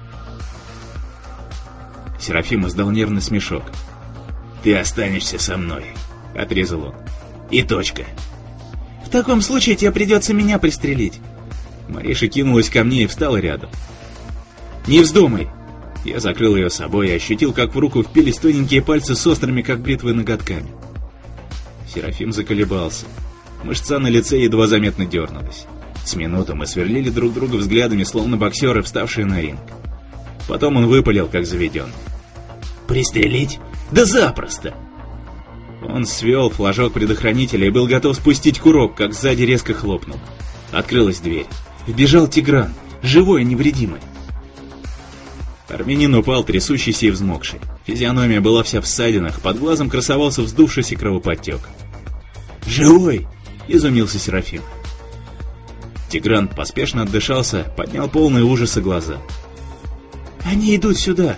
Speaker 1: Серафим издал нервный смешок. «Ты останешься со мной», — отрезал он. «И точка».
Speaker 2: «В таком случае тебе придется меня пристрелить».
Speaker 1: Мариша кинулась ко мне и встала рядом. «Не вздумай!» Я закрыл ее собой и ощутил, как в руку впились тоненькие пальцы с острыми, как бритвы, ноготками. Серафим заколебался. Мышца на лице едва заметно дернулась. С минуту мы сверлили друг друга взглядами, словно боксеры, вставшие на ринг. Потом он выпалил, как заведенный. «Пристрелить? Да запросто!» Он свел флажок предохранителя и был готов спустить курок, как сзади резко хлопнул. Открылась дверь. Вбежал Тигран, живой и невредимый. Армянин упал, трясущийся и взмокший. Физиономия была вся в ссадинах, под глазом красовался вздувшийся кровоподтек. «Живой!» — изумился Серафим. Тигран поспешно отдышался, поднял полные ужаса глаза. «Они идут сюда!» —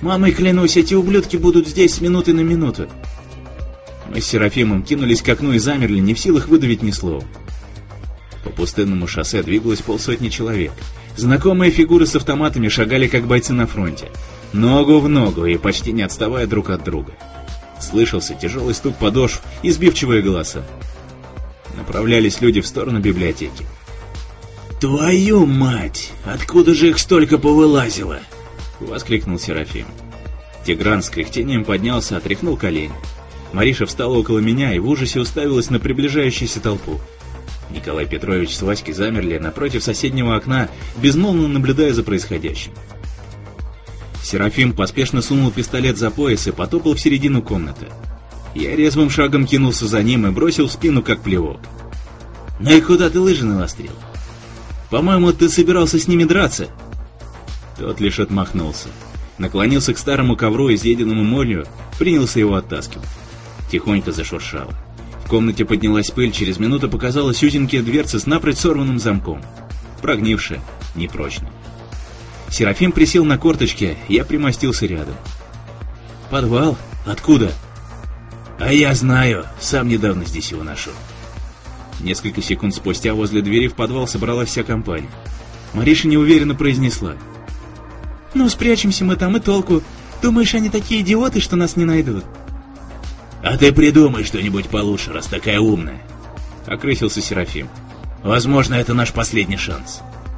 Speaker 1: Мамой клянусь, эти ублюдки будут здесь с минуты на минуту. Мы с Серафимом кинулись к окну и замерли, не в силах выдавить ни слова. По пустынному шоссе двигалось полсотни человек. Знакомые фигуры с автоматами шагали, как бойцы на фронте, ногу в ногу и почти не отставая друг от друга. Слышался тяжелый стук подошв и сбивчивые голоса. Направлялись люди в сторону библиотеки. «Твою мать! Откуда же их столько повылазило?» — воскликнул Серафим. Тигран с кряхтением поднялся, отряхнул колени. Мариша встала около меня и в ужасе уставилась на приближающуюся толпу. Николай Петрович с Васькой замерли напротив соседнего окна, безмолвно наблюдая за происходящим. Серафим поспешно сунул пистолет за пояс и потопал в середину комнаты. Я резвым шагом кинулся за ним и бросил в спину, как плевок. «Ну и куда ты лыжи навострил? По-моему, ты собирался с ними драться?» Тот лишь отмахнулся. Наклонился к старому ковру, изъеденному молью, принялся его оттаскивать. Тихонько зашуршало. В комнате поднялась пыль, через минуту показалась узенькие дверцы с напрочь сорванным замком. Прогнившая, непрочная. Серафим присел на корточки, я примостился рядом. «Подвал? Откуда?» «А я знаю, сам недавно здесь его нашел». Несколько секунд спустя возле двери в подвал собралась вся компания. Мариша неуверенно произнесла:
Speaker 2: «Ну, спрячемся мы там, и толку. Думаешь, они такие идиоты, что нас не найдут?»
Speaker 3: «А ты придумай что-нибудь получше, раз такая умная», — окрысился Серафим. «Возможно, это наш последний шанс».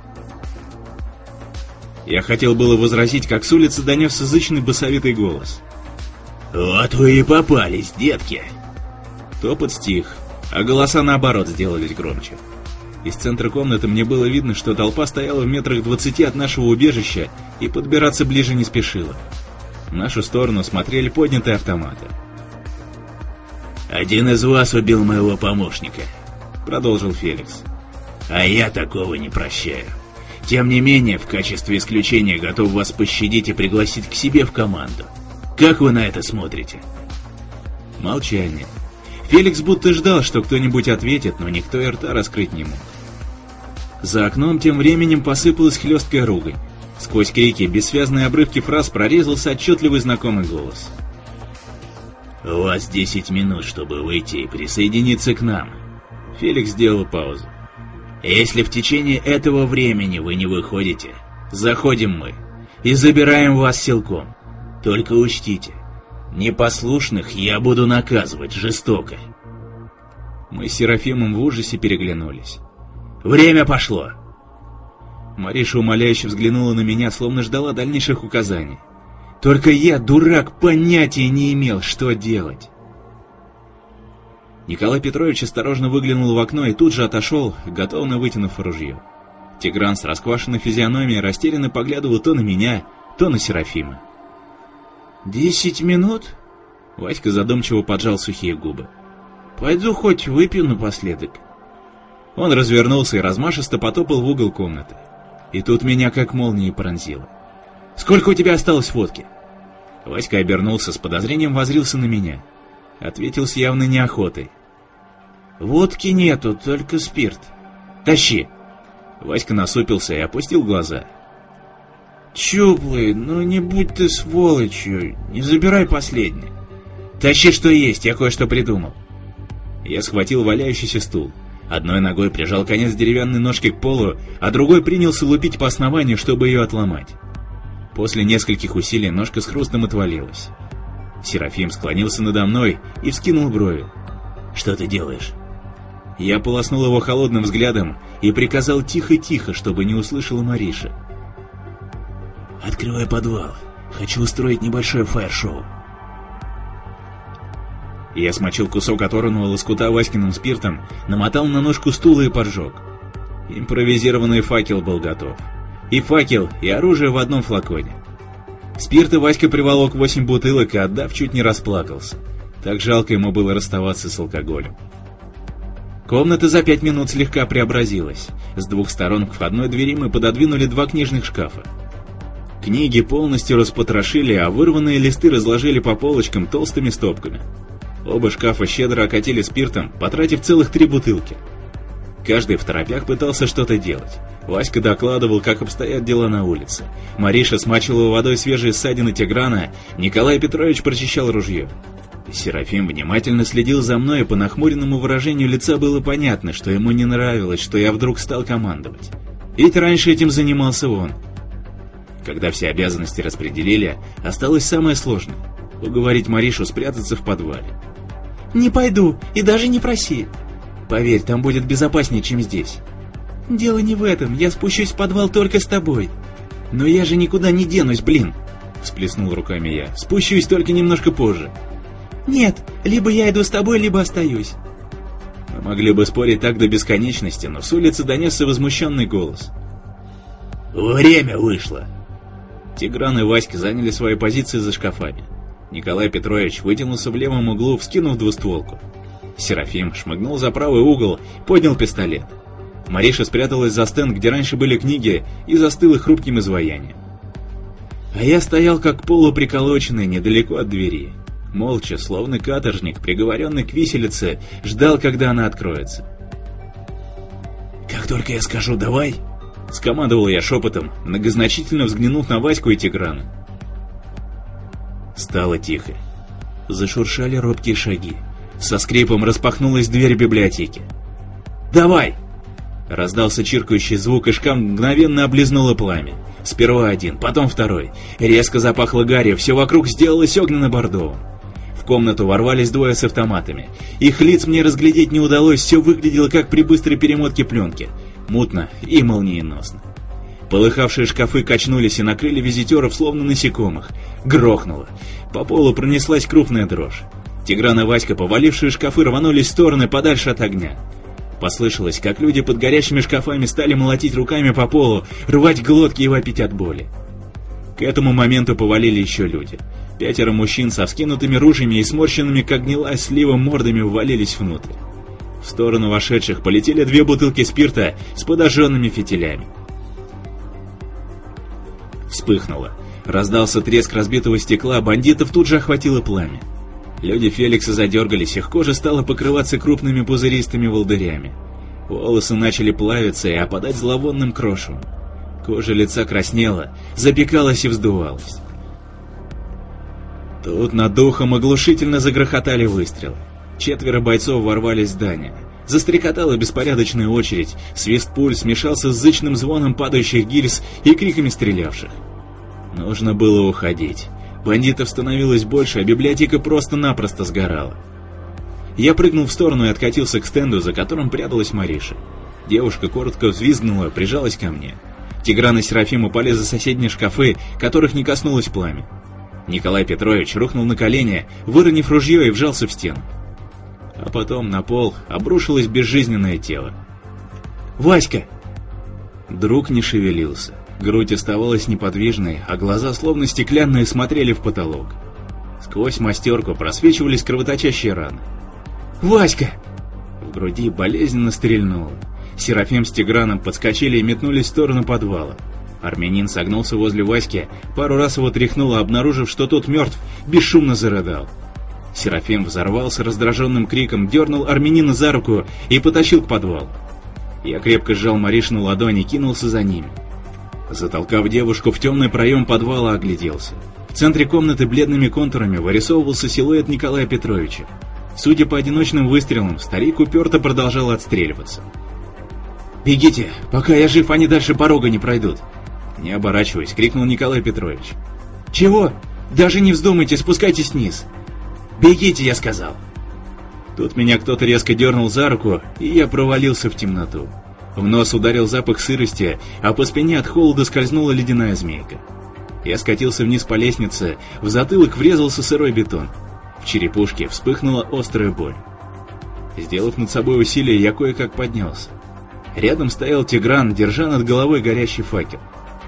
Speaker 1: Я хотел было возразить, как с улицы донесся зычный басовитый голос.
Speaker 3: «Вот вы и попались, детки!»
Speaker 1: Топот стих, а голоса наоборот сделались громче. Из центра комнаты мне было видно, что толпа стояла в метрах двадцати от нашего убежища и подбираться ближе не спешила. В нашу сторону смотрели поднятые автоматы.
Speaker 3: «Один из вас убил моего помощника», — продолжил Феликс. «А я такого не прощаю. Тем не менее, в качестве исключения готов вас пощадить и пригласить к себе в команду. Как вы на это смотрите?»
Speaker 1: Молчание. Феликс будто ждал, что кто-нибудь ответит, но никто и рта раскрыть не мог. За окном тем временем посыпалась хлесткая ругань. Сквозь крики, бессвязные обрывки фраз прорезался отчетливый знакомый голос.
Speaker 3: «У вас десять минут, чтобы выйти и присоединиться к нам».
Speaker 1: Феликс сделал паузу.
Speaker 3: «Если в течение этого времени вы не выходите, заходим мы и забираем вас силком. Только учтите, непослушных я буду наказывать жестоко».
Speaker 1: Мы с Серафимом в ужасе переглянулись.
Speaker 3: «Время пошло!»
Speaker 1: Мариша умоляюще взглянула на меня, словно ждала дальнейших указаний. Только я, дурак, понятия не имел, что делать. Николай Петрович осторожно выглянул в окно и тут же отошел, готовно вытянув ружье. Тигран с расквашенной физиономией растерянно поглядывал то на меня, то на Серафима.
Speaker 2: «Десять минут?»
Speaker 1: Васька задумчиво поджал сухие губы.
Speaker 2: «Пойду хоть выпью напоследок».
Speaker 1: Он развернулся и размашисто потопал в угол комнаты. И тут меня как молнией пронзило. «Сколько у тебя осталось водки?» Васька обернулся, с подозрением воззрился на меня. Ответил с явной неохотой.
Speaker 2: «Водки нету, только спирт.
Speaker 1: Тащи!» Васька насупился и опустил глаза.
Speaker 2: «Чуплый, ну не будь ты сволочью, не забирай последнее».
Speaker 1: «Тащи, что есть, я кое-что придумал». Я схватил валяющийся стул. Одной ногой прижал конец деревянной ножки к полу, а другой принялся лупить по основанию, чтобы ее отломать. После нескольких усилий ножка с хрустом отвалилась. Серафим склонился надо мной и вскинул брови.
Speaker 3: «Что ты делаешь?»
Speaker 1: Я полоснул его холодным взглядом и приказал тихо-тихо, чтобы не услышала Мариша.
Speaker 3: «Открывай подвал. Хочу устроить небольшое фаер-шоу».
Speaker 1: Я смочил кусок оторванного лоскута Васькиным спиртом, намотал на ножку стула и поджег. Импровизированный факел был готов. И факел, и оружие в одном флаконе. Спирта Васька приволок восемь бутылок и, отдав, чуть не расплакался. Так жалко ему было расставаться с алкоголем. Комната за пять минут слегка преобразилась. С двух сторон к входной двери мы пододвинули два книжных шкафа. Книги полностью распотрошили, а вырванные листы разложили по полочкам толстыми стопками. Оба шкафа щедро окатили спиртом, потратив целых три бутылки. Каждый в торопях пытался что-то делать. Васька докладывал, как обстоят дела на улице. Мариша смачивала водой свежие ссадины Тиграна, Николай Петрович прочищал ружье. Серафим внимательно следил за мной, и по нахмуренному выражению лица было понятно, что ему не нравилось, что я вдруг стал командовать. Ведь раньше этим занимался он. Когда все обязанности распределили, осталось самое сложное — уговорить Маришу спрятаться в подвале.
Speaker 2: «Не пойду, и даже не проси».
Speaker 1: «Поверь, там будет безопаснее, чем здесь».
Speaker 2: «Дело не в этом, я спущусь в подвал только с тобой».
Speaker 1: «Но я же никуда не денусь, блин!» — всплеснул руками я. «Спущусь только немножко позже».
Speaker 2: «Нет, либо я иду с тобой, либо остаюсь».
Speaker 1: Мы могли бы спорить так до бесконечности, но с улицы донесся возмущенный голос. «Время вышло!» Тигран и Васька заняли свои позиции за шкафами. Николай Петрович вытянулся в левом углу, вскинув двустволку. Серафим шмыгнул за правый угол, поднял пистолет. Мариша спряталась за стенд, где раньше были книги, и застыла хрупким изваянием. А я стоял как полуприколоченный недалеко от двери. Молча, словно каторжник, приговоренный к виселице, ждал, когда она откроется. «Как только я скажу «давай», — скомандовал я шепотом, многозначительно взглянув на Ваську и Тиграна. Стало тихо. Зашуршали робкие шаги. Со скрипом распахнулась дверь библиотеки. «Давай!» Раздался чиркающий звук, и шкаф мгновенно облизнуло пламя. Сперва один, потом второй. Резко запахло гарью, все вокруг сделалось огненно-бордовым. В комнату ворвались двое с автоматами. Их лиц мне разглядеть не удалось, все выглядело как при быстрой перемотке пленки. Мутно и молниеносно. Полыхавшие шкафы качнулись и накрыли визитеров, словно насекомых. Грохнуло. По полу пронеслась крупная дрожь. Тигран и Васька, повалившие шкафы, рванулись в стороны подальше от огня. Послышалось, как люди под горящими шкафами стали молотить руками по полу, рвать глотки и вопить от боли. К этому моменту повалили еще люди. Пятеро мужчин со вскинутыми ружьями и сморщенными, как гнилая слива, мордами ввалились внутрь. В сторону вошедших полетели две бутылки спирта с подожженными фитилями. Вспыхнуло. Раздался треск разбитого стекла, бандитов тут же охватило пламя. Люди Феликса задергались, их кожа стала покрываться крупными пузыристыми волдырями. Волосы начали плавиться и опадать зловонным крошевом. Кожа лица краснела, запекалась и вздувалась. Тут над духом оглушительно загрохотали выстрелы. Четверо бойцов ворвались в здание. Застрекотала беспорядочная очередь, свист пуль смешался с зычным звоном падающих гильз и криками стрелявших. Нужно было уходить. Бандитов становилось больше, а библиотека просто-напросто сгорала. Я прыгнул в сторону и откатился к стенду, за которым пряталась Мариша. Девушка коротко взвизгнула, прижалась ко мне. Тигран и Серафим упали за соседние шкафы, которых не коснулось пламя. Николай Петрович рухнул на колени, выронив ружье, и вжался в стену. А потом на пол обрушилось безжизненное тело. «Васька!» Друг не шевелился. Грудь оставалась неподвижной, а глаза, словно стеклянные, смотрели в потолок. Сквозь мастерку просвечивались кровоточащие раны. «Васька!» В груди болезненно стрельнуло. Серафим с Тиграном подскочили и метнулись в сторону подвала. Армянин согнулся возле Васьки, пару раз его тряхнуло, обнаружив, что тот мертв, бесшумно зарыдал. Серафим взорвался раздраженным криком, дернул армянина за руку и потащил к подвалу. Я крепко сжал Маришину ладонь и кинулся за ними. Затолкав девушку в темный проем подвала, огляделся. В центре комнаты бледными контурами вырисовывался силуэт Николая Петровича. Судя по одиночным выстрелам, старик уперто продолжал отстреливаться. «Бегите, пока я жив, они дальше порога не пройдут!» Не оборачиваясь, крикнул Николай Петрович. «Чего? Даже не вздумайте, спускайтесь вниз!» «Бегите, я сказал!» Тут меня кто-то резко дернул за руку, и я провалился в темноту. В нос ударил запах сырости, а по спине от холода скользнула ледяная змейка. Я скатился вниз по лестнице, в затылок врезался сырой бетон. В черепушке вспыхнула острая боль. Сделав над собой усилие, я кое-как поднялся. Рядом стоял Тигран, держа над головой горящий факел.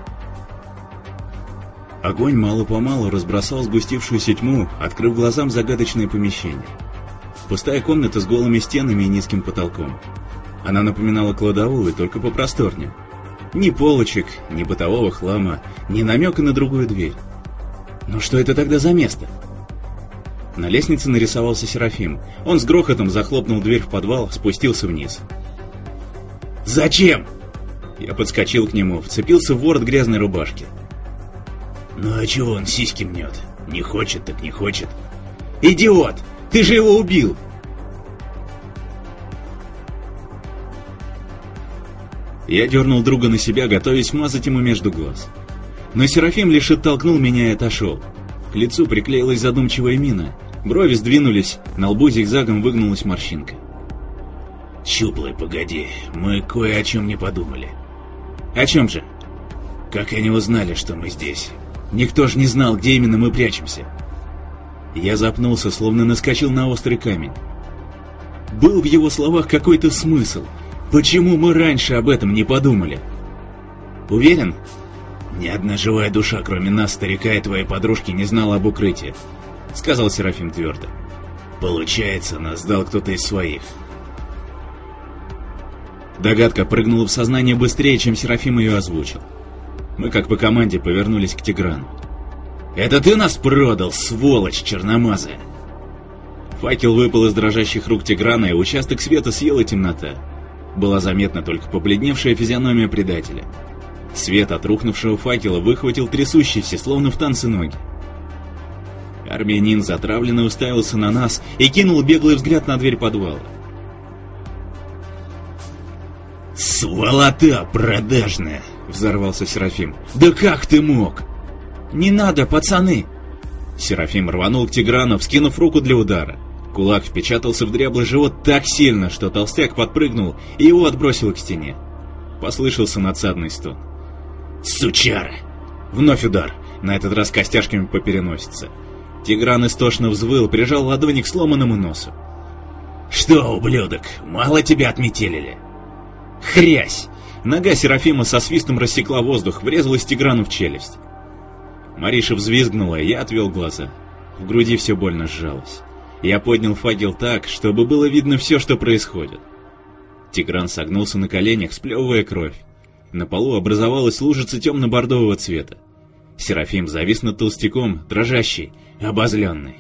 Speaker 1: Огонь мало-помалу разбросал сгустившуюся тьму, открыв глазам загадочное помещение. Пустая комната с голыми стенами и низким потолком. Она напоминала кладовую, только попросторнее. Ни полочек, ни бытового хлама, ни намека на другую дверь. Но что это тогда за место? На лестнице нарисовался Серафим. Он с грохотом захлопнул дверь в подвал, спустился вниз.
Speaker 3: Зачем?»
Speaker 1: Я подскочил к нему, вцепился в ворот грязной рубашки.
Speaker 3: «Ну а чего он сиськи мнет? Не хочет, так не хочет».
Speaker 1: «Идиот! Ты же его убил!» Я дернул друга на себя, готовясь мазать ему между глаз. Но Серафим лишь оттолкнул меня и отошел. К лицу приклеилась задумчивая мина. Брови сдвинулись, на лбу зигзагом выгнулась морщинка.
Speaker 3: «Щуплый, погоди, мы кое о чем не подумали».
Speaker 1: «О чем же?»
Speaker 3: «Как они узнали, что мы здесь?»
Speaker 1: «Никто же не знал, где именно мы прячемся». Я запнулся, словно наскочил на острый камень. Был в его словах какой-то смысл. Почему мы раньше об этом не подумали? Уверен?
Speaker 3: «Ни одна живая душа, кроме нас, старика и твоей подружки, не знала об укрытии», — сказал Серафим твердо. «Получается, нас сдал кто-то из своих».
Speaker 1: Догадка прыгнула в сознание быстрее, чем Серафим ее озвучил. Мы, как по команде, повернулись к Тиграну. «Это ты нас продал, сволочь черномазая!» Факел выпал из дрожащих рук Тиграна, и участок света съела темнота. Была заметна только побледневшая физиономия предателя. Свет от рухнувшего факела выхватил трясущиеся, словно в танце, ноги. Армянин затравленно уставился на нас и кинул беглый взгляд на дверь подвала.
Speaker 3: «Сволота продажная!» — взорвался Серафим.
Speaker 1: «Да как ты мог?» «Не надо, пацаны!» Серафим рванул к Тиграну, вскинув руку для удара. Кулак впечатался в дряблый живот так сильно, что толстяк подпрыгнул и его отбросило к стене. Послышался надсадный стон.
Speaker 3: «Сучара!»
Speaker 1: Вновь удар, на этот раз костяшками по переносице. Тигран истошно взвыл, прижал ладони к сломанному носу.
Speaker 3: «Что, ублюдок, мало тебя отметелили?»
Speaker 1: Хрясь! Нога Серафима со свистом рассекла воздух, врезалась Тиграну в челюсть. Мариша взвизгнула, и я отвел глаза. В груди все больно сжалось. Я поднял факел так, чтобы было видно все, что происходит. Тигран согнулся на коленях, сплевывая кровь. На полу образовалась лужица темно-бордового цвета. Серафим завис над толстяком, дрожащий, обозленный.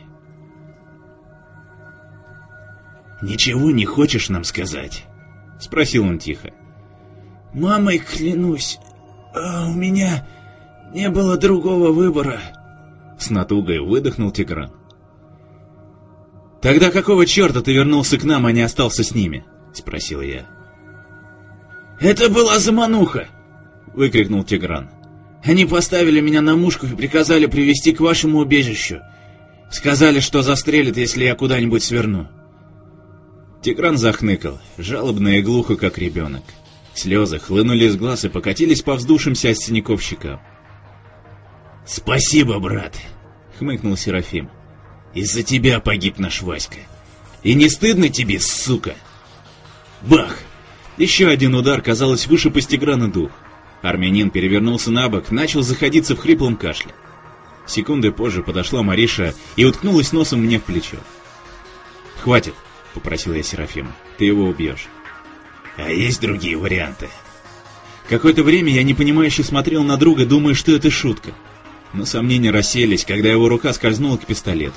Speaker 3: «Ничего не хочешь нам сказать?»
Speaker 1: — спросил он тихо.
Speaker 2: «Мамой клянусь, а у меня не было другого выбора»,
Speaker 1: — с натугой выдохнул Тигран. «Тогда какого черта ты вернулся к нам, а не остался с ними?» — спросил я.
Speaker 2: «Это была замануха!»
Speaker 1: — выкрикнул Тигран.
Speaker 2: «Они поставили меня на мушку и приказали привести к вашему убежищу. Сказали, что застрелят, если я куда-нибудь сверну».
Speaker 1: Тигран захныкал, жалобно и глухо, как ребенок. Слезы хлынули из глаз и покатились по вздувшимся от синяков щекам.
Speaker 3: «Спасибо, брат!» — хмыкнул Серафим. «Из-за тебя погиб наш Васька. И не стыдно тебе, сука?»
Speaker 1: Бах! Еще один удар, казалось, вышиб из Тиграна дух. Армянин перевернулся на бок, начал заходиться в хриплом кашле. Секунды позже подошла Мариша и уткнулась носом мне в плечо. «Хватит!» — попросил я Серафима. «Ты его убьешь».
Speaker 3: «А есть другие варианты?»
Speaker 1: Какое-то время я непонимающе смотрел на друга, думая, что это шутка. Но сомнения рассеялись, когда его рука скользнула к пистолету.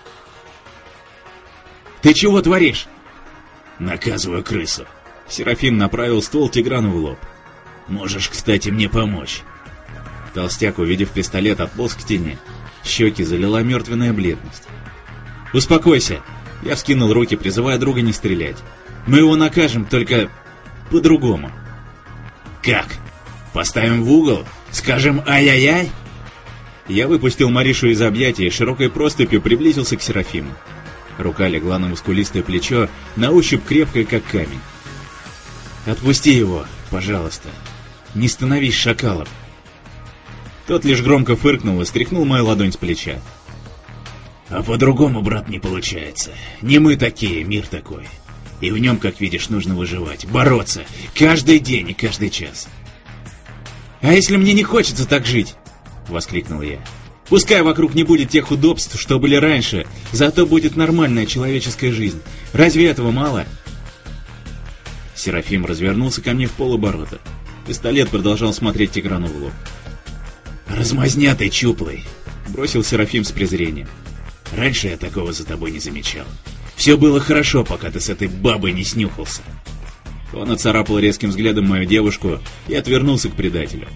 Speaker 1: «Ты чего творишь?»
Speaker 3: «Наказываю крысу».
Speaker 1: Серафим направил ствол Тиграну в лоб.
Speaker 3: «Можешь, кстати, мне помочь».
Speaker 1: Толстяк, увидев пистолет, отполз к стене. Щеки залила мертвенная бледность. «Успокойся!» Я вскинул руки, призывая друга не стрелять. «Мы его накажем, только по-другому».
Speaker 3: «Как? Поставим в угол? Скажем ай-яй-яй?»
Speaker 1: Я выпустил Маришу из объятий и широкой проступью приблизился к Серафиму. Рука легла на мускулистое плечо, на ощупь крепкое, как камень. «Отпусти его, пожалуйста. Не становись шакалом». Тот лишь громко фыркнул и стряхнул мою ладонь с плеча.
Speaker 3: «А по-другому, брат, не получается. Не мы такие, мир такой. И в нем, как видишь, нужно выживать, бороться. Каждый день и каждый час».
Speaker 1: «А если мне не хочется так жить?» — воскликнул я. «Пускай вокруг не будет тех удобств, что были раньше, зато будет нормальная человеческая жизнь. Разве этого мало?» Серафим развернулся ко мне в полоборота. Пистолет продолжал смотреть Тиграну в лоб.
Speaker 3: «Размазня ты, чуплый!»
Speaker 1: — бросил Серафим с презрением.
Speaker 3: «Раньше я такого за тобой не замечал. Все было хорошо, пока ты с этой бабой не снюхался».
Speaker 1: Он оцарапал резким взглядом мою девушку и отвернулся к предателю.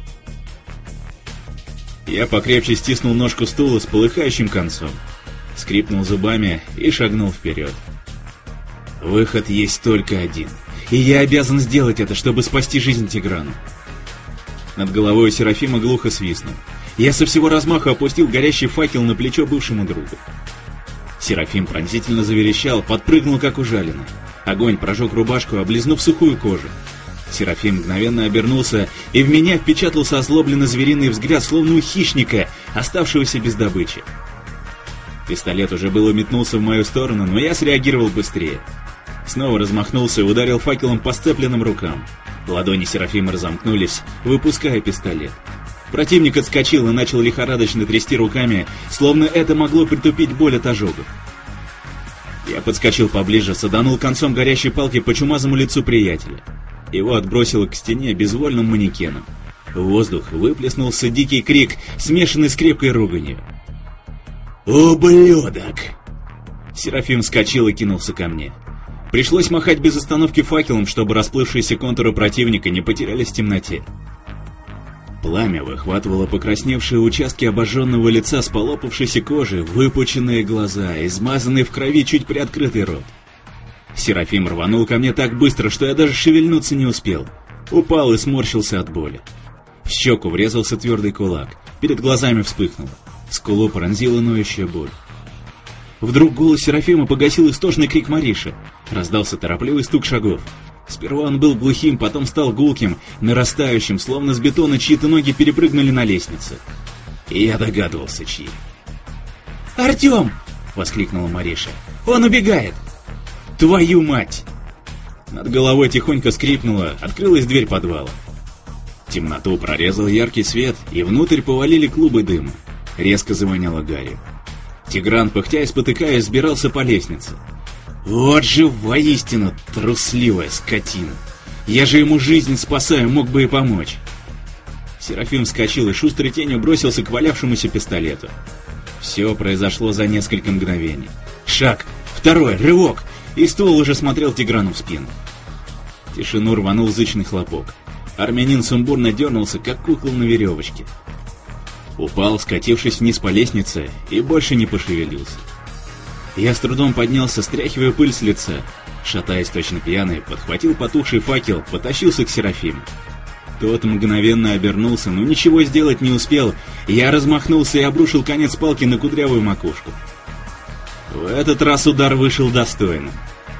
Speaker 1: Я покрепче стиснул ножку стула с полыхающим концом, скрипнул зубами и шагнул вперед. Выход есть только один, и я обязан сделать это, чтобы спасти жизнь Тиграну. Над головой у Серафима глухо свистнул. Я со всего размаха опустил горящий факел на плечо бывшему другу. Серафим пронзительно заверещал, подпрыгнул как ужаленный. Огонь прожег рубашку, облизнув сухую кожу. Серафим мгновенно обернулся, и в меня впечатался озлобленно звериный взгляд, словно у хищника, оставшегося без добычи. Пистолет уже было метнулся в мою сторону, но я среагировал быстрее. Снова размахнулся и ударил факелом по сцепленным рукам. Ладони Серафима разомкнулись, выпуская пистолет. Противник отскочил и начал лихорадочно трясти руками, словно это могло притупить боль от ожогов. Я подскочил поближе, саданул концом горящей палки по чумазому лицу приятеля. Его отбросило к стене безвольным манекеном. В воздух выплеснулся дикий крик, смешанный с крепкой руганью. «Ублюдок!» Серафим вскочил и кинулся ко мне. Пришлось махать без остановки факелом, чтобы расплывшиеся контуры противника не потерялись в темноте. Пламя выхватывало покрасневшие участки обожженного лица с полопавшейся кожи, выпученные глаза, измазанный в крови чуть приоткрытый рот. Серафим рванул ко мне так быстро, что я даже шевельнуться не успел. Упал и сморщился от боли. В щеку врезался твердый кулак, перед глазами вспыхнуло. Скулу пронзила ноющая боль. Вдруг голос Серафима погасил истошный крик Мариши. Раздался торопливый стук шагов. Сперва он был глухим, потом стал гулким, нарастающим, словно с бетона чьи-то ноги перепрыгнули на лестнице. И я догадывался, чьи.
Speaker 2: «Артем!»
Speaker 1: — воскликнула Мариша. «Он убегает!» «Твою мать!» Над головой тихонько скрипнула, открылась дверь подвала. Темноту прорезал яркий свет, и внутрь повалили клубы дыма. Резко завоняло гарью. Тигран, пыхтя и спотыкаясь, сбирался по лестнице. Вот же воистину трусливая скотина! Я же ему жизнь спасаю, мог бы и помочь. Серафим вскочил и шустрой тенью бросился к валявшемуся пистолету. Все произошло за несколько мгновений. Шаг, второй, рывок, и ствол уже смотрел Тиграну в спину. Тишину рванул зычный хлопок. Армянин сумбурно дернулся, как кукол на веревочке. Упал, скатившись вниз по лестнице, и больше не пошевелился. Я с трудом поднялся, стряхивая пыль с лица. Шатаясь точно пьяный, подхватил потухший факел, потащился к Серафиму. Тот мгновенно обернулся, но ничего сделать не успел. Я размахнулся и обрушил конец палки на кудрявую макушку. В этот раз удар вышел достойно.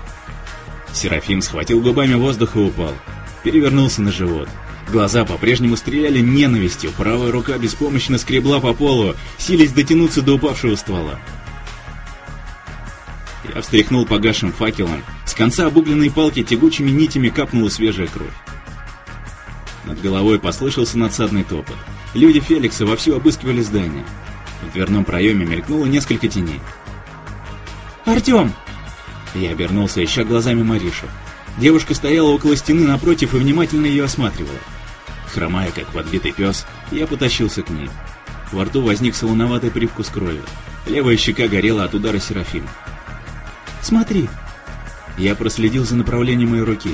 Speaker 1: Серафим схватил губами воздух и упал. Перевернулся на живот. Глаза по-прежнему стреляли ненавистью, правая рука беспомощно скребла по полу, силясь дотянуться до упавшего ствола. Я встряхнул погасшим факелом. С конца обугленной палки тягучими нитями капнула свежая кровь. Над головой послышался надсадный топот. Люди Феликса вовсю обыскивали здание. В дверном проеме мелькнуло несколько теней.
Speaker 2: «Артем!»
Speaker 1: Я обернулся, ища глазами Маришу. Девушка стояла около стены напротив и внимательно ее осматривала. Хромая, как подбитый пес, я потащился к ней. Во рту возник солоноватый привкус крови. Левая щека горела от удара Серафима.
Speaker 2: «Смотри!»
Speaker 1: Я проследил за направлением моей руки.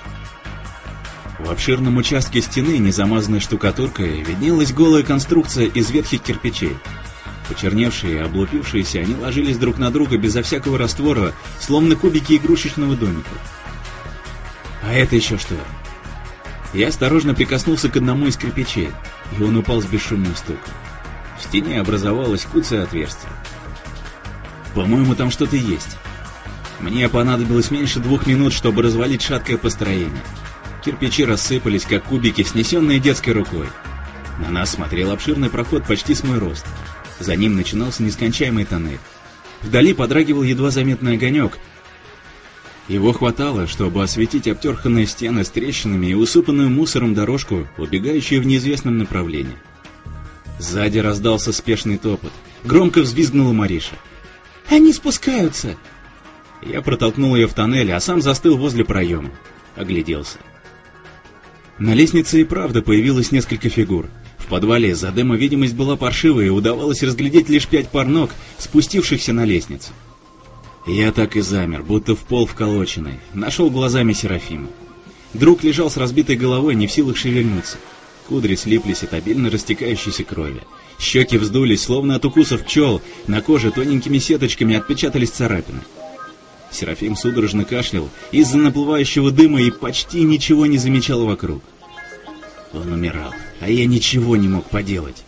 Speaker 1: В обширном участке стены, не замазанной штукатуркой, виднелась голая конструкция из ветхих кирпичей. Почерневшие и облупившиеся, они ложились друг на друга безо всякого раствора, словно кубики игрушечного домика. А это еще что? Я осторожно прикоснулся к одному из кирпичей, и он упал с бесшумным стуком. В стене образовалось куцое отверстие. По-моему, там что-то есть. Мне понадобилось меньше двух минут, чтобы развалить шаткое построение. Кирпичи рассыпались, как кубики, снесенные детской рукой. На нас смотрел обширный проход почти с мой рост. За ним начинался нескончаемый тоннель. Вдали подрагивал едва заметный огонек. Его хватало, чтобы осветить обтерханные стены с трещинами и усыпанную мусором дорожку, убегающую в неизвестном направлении. Сзади раздался спешный топот. Громко взвизгнула Мариша.
Speaker 2: «Они спускаются!»
Speaker 1: Я протолкнул ее в тоннель, а сам застыл возле проема. Огляделся. На лестнице и правда появилось несколько фигур. В подвале из-за дыма видимость была паршивая, и удавалось разглядеть лишь пять пар ног, спустившихся на лестницу. Я так и замер, будто в пол вколоченный, нашел глазами Серафима. Друг лежал с разбитой головой, не в силах шевельнуться. Кудри слиплись от обильно растекающейся крови. Щеки вздулись, словно от укусов пчел, на коже тоненькими сеточками отпечатались царапины. Серафим судорожно кашлял из-за наплывающего дыма и почти ничего не замечал вокруг. Он умирал, а я ничего не мог поделать.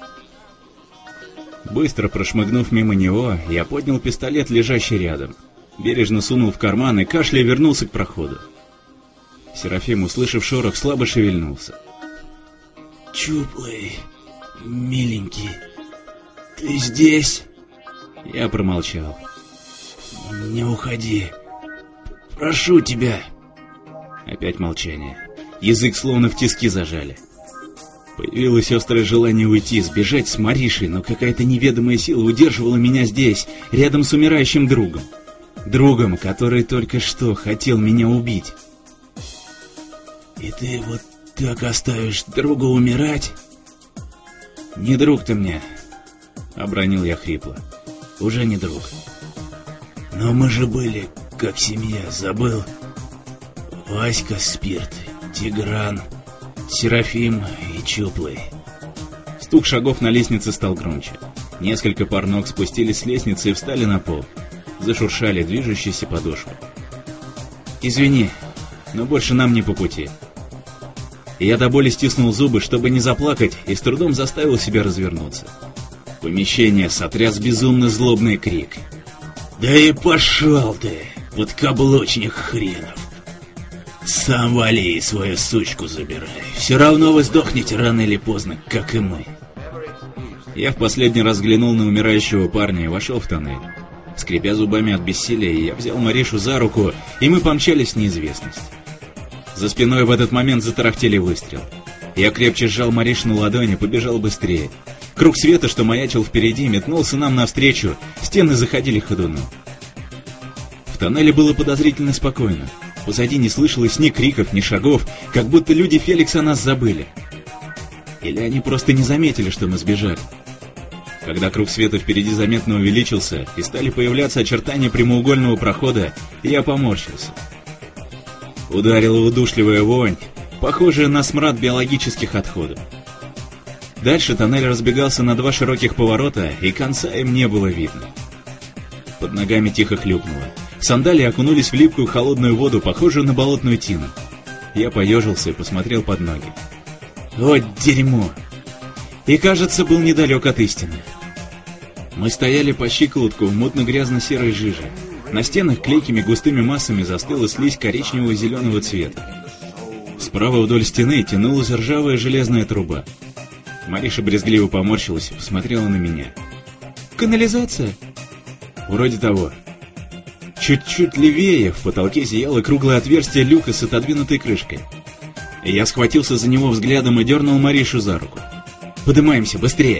Speaker 1: Быстро прошмыгнув мимо него, я поднял пистолет, лежащий рядом. Бережно сунул в карман и, кашляя, вернулся к проходу. Серафим, услышав шорох, слабо шевельнулся.
Speaker 3: «Чуплый, миленький, ты здесь?»
Speaker 1: Я промолчал.
Speaker 3: «Не уходи, прошу тебя».
Speaker 1: Опять молчание. Язык словно в тиски зажали. Появилось острое желание уйти, сбежать с Маришей, но какая-то неведомая сила удерживала меня здесь, рядом с умирающим другом. Другом, который только что хотел меня убить.
Speaker 3: «И ты вот так оставишь друга умирать?»
Speaker 1: «Не друг ты мне», — обронил я хрипло.
Speaker 3: «Уже не друг. Но мы же были как семья, забыл? Васька Спирт, Тигран, Серафим и Чуплый».
Speaker 1: Стук шагов на лестнице стал громче. Несколько пар ног спустились с лестницы и встали на пол. Зашуршали движущиеся подошвы. «Извини, но больше нам не по пути». Я до боли стиснул зубы, чтобы не заплакать, и с трудом заставил себя развернуться. Помещение сотряс безумно злобный крик.
Speaker 3: «Да и пошел ты, подкаблучник хренов! Сам вали и свою сучку забирай. Все равно вы сдохнете рано или поздно, как и мы».
Speaker 1: Я в последний раз взглянул на умирающего парня и вошел в тоннель. Скрипя зубами от бессилия, я взял Маришу за руку, и мы помчались в неизвестность. За спиной в этот момент затарахтели выстрел. Я крепче сжал Маришину ладонь и побежал быстрее. Круг света, что маячил впереди, метнулся нам навстречу, стены заходили ходуном. В тоннеле было подозрительно спокойно. Позади не слышалось ни криков, ни шагов, как будто люди Феликса нас забыли. Или они просто не заметили, что мы сбежали. Когда круг света впереди заметно увеличился и стали появляться очертания прямоугольного прохода, я поморщился. Ударила удушливая вонь, похожая на смрад биологических отходов. Дальше тоннель разбегался на два широких поворота, и конца им не было видно. Под ногами тихо хлюпнуло. Сандалии окунулись в липкую холодную воду, похожую на болотную тину. Я поежился и посмотрел под ноги. Вот дерьмо! И, кажется, был недалек от истины. Мы стояли по щиколотку в мутно-грязно-серой жиже. На стенах клейкими густыми массами застыла слизь коричневого зеленого цвета. Справа вдоль стены тянулась ржавая железная труба. Мариша брезгливо поморщилась и посмотрела на меня. «Канализация?» «Вроде того». Чуть-чуть левее в потолке зияло круглое отверстие люка с отодвинутой крышкой. Я схватился за него взглядом и дернул Маришу за руку. «Подымаемся, быстрее!»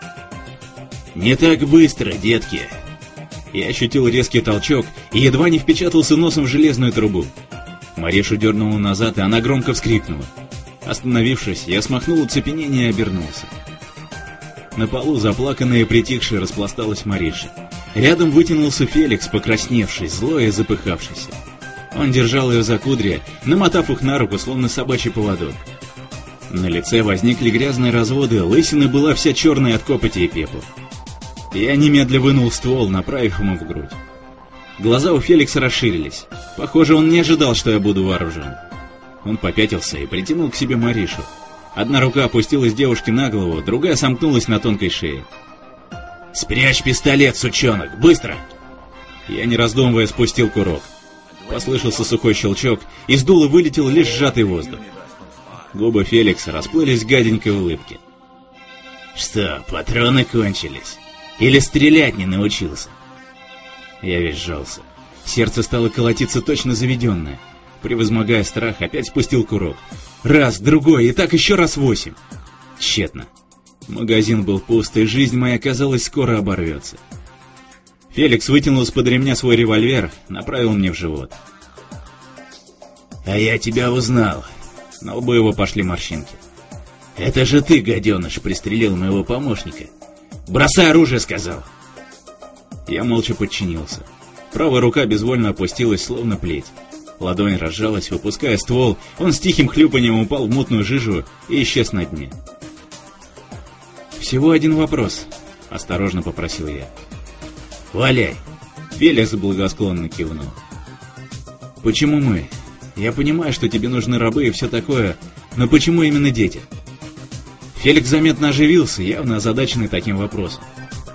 Speaker 3: «Не так быстро, детки!»
Speaker 1: Я ощутил резкий толчок и едва не впечатался носом в железную трубу. Маришу дернуло назад, и она громко вскрикнула. Остановившись, я смахнул оцепенение и обернулся. На полу, заплаканная и притихшая, распласталась Мариша. Рядом вытянулся Феликс, покрасневший, злой и запыхавшийся. Он держал ее за кудри, намотав их на руку, словно собачий поводок. На лице возникли грязные разводы, лысина была вся черная от копоти и пепла. Я немедля вынул ствол, направив ему в грудь. Глаза у Феликса расширились. Похоже, он не ожидал, что я буду вооружен. Он попятился и притянул к себе Маришу. Одна рука опустилась девушке на голову, другая сомкнулась на тонкой шее.
Speaker 3: «Спрячь пистолет, сучонок, быстро!»
Speaker 1: Я, не раздумывая, спустил курок. Послышался сухой щелчок, из дула вылетел лишь сжатый воздух. Губы Феликса расплылись в гаденькой улыбке.
Speaker 3: «Что, патроны кончились? Или стрелять не научился?»
Speaker 1: Я весь сжался. Сердце стало колотиться точно заведенное. Превозмогая страх, опять спустил курок. Раз, другой, и так еще раз восемь. Тщетно. Магазин был пуст, и жизнь моя, казалось, скоро оборвется. Феликс вытянул из-под ремня свой револьвер, направил мне в живот.
Speaker 3: «А я тебя узнал».
Speaker 1: На лбу его пошли морщинки.
Speaker 3: «Это же ты, гаденыш, пристрелил моего помощника. Бросай оружие», — сказал.
Speaker 1: Я молча подчинился. Правая рука безвольно опустилась, словно плеть. Ладонь разжалась, выпуская ствол, он с тихим хлюпанием упал в мутную жижу и исчез на дне. «Всего один вопрос», — осторожно попросил я. «Валяй!» — Феликс благосклонно кивнул. «Почему мы? Я понимаю, что тебе нужны рабы и все такое, но почему именно дети?» Феликс заметно оживился, явно озадаченный таким вопросом.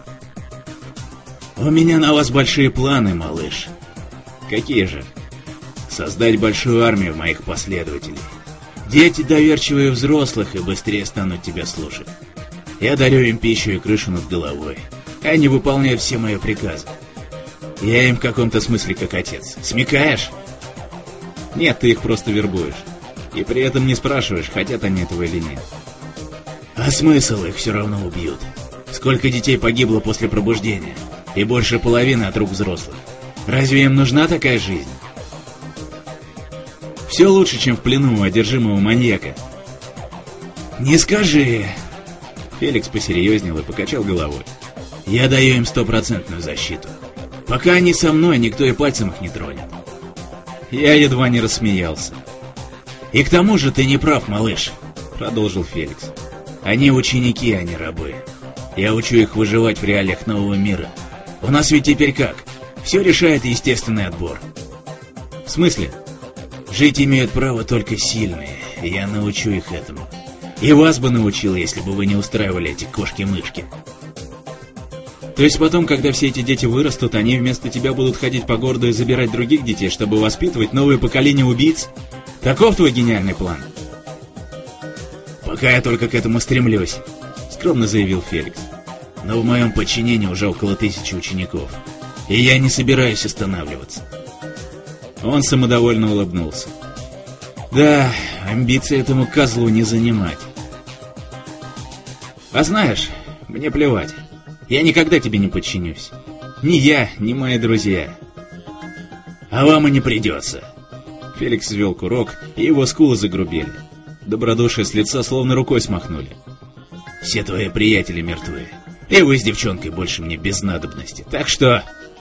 Speaker 1: «У меня на вас большие планы, малыш». «Какие же?» «Создать большую армию моих последователей. Дети доверчивые взрослых и быстрее станут тебя слушать. Я дарю им пищу и крышу над головой. Они выполняют все мои приказы. Я им в каком-то смысле как отец. Смекаешь?» «Нет, ты их просто вербуешь. И при этом не спрашиваешь, хотят они этого или нет». «А смысл, их все равно убьют. Сколько детей погибло после пробуждения? И больше половины от рук взрослых. Разве им нужна такая жизнь?» «Все лучше, чем в плену у одержимого маньяка». «Не скажи!» Феликс посерьезнел и покачал головой. «Я даю им стопроцентную защиту. Пока они со мной, никто и пальцем их не тронет». Я едва не рассмеялся. «И к тому же ты не прав, малыш», — продолжил Феликс. «Они ученики, а не рабы. Я учу их выживать в реалиях нового мира. У нас ведь теперь как? Все решает естественный отбор». «В смысле?» «Жить имеют право только сильные, и я научу их этому. И вас бы научил, если бы вы не устраивали эти кошки-мышки». «То есть потом, когда все эти дети вырастут, они вместо тебя будут ходить по городу и забирать других детей, чтобы воспитывать новое поколение убийц? Таков твой гениальный план?» «Пока я только к этому стремлюсь», — скромно заявил Феликс. «Но в моем подчинении уже около тысячи учеников, и я не собираюсь останавливаться». Он самодовольно улыбнулся. «Да, амбиции этому козлу не занимать. А знаешь, мне плевать. Я никогда тебе не подчинюсь. Ни я, ни мои друзья». «А вам и не придется». Феликс взвел курок, и его скулы загрубели. Добродушие с лица словно рукой смахнули. «Все твои приятели мертвы, и вы с девчонкой больше мне без надобности, так что...»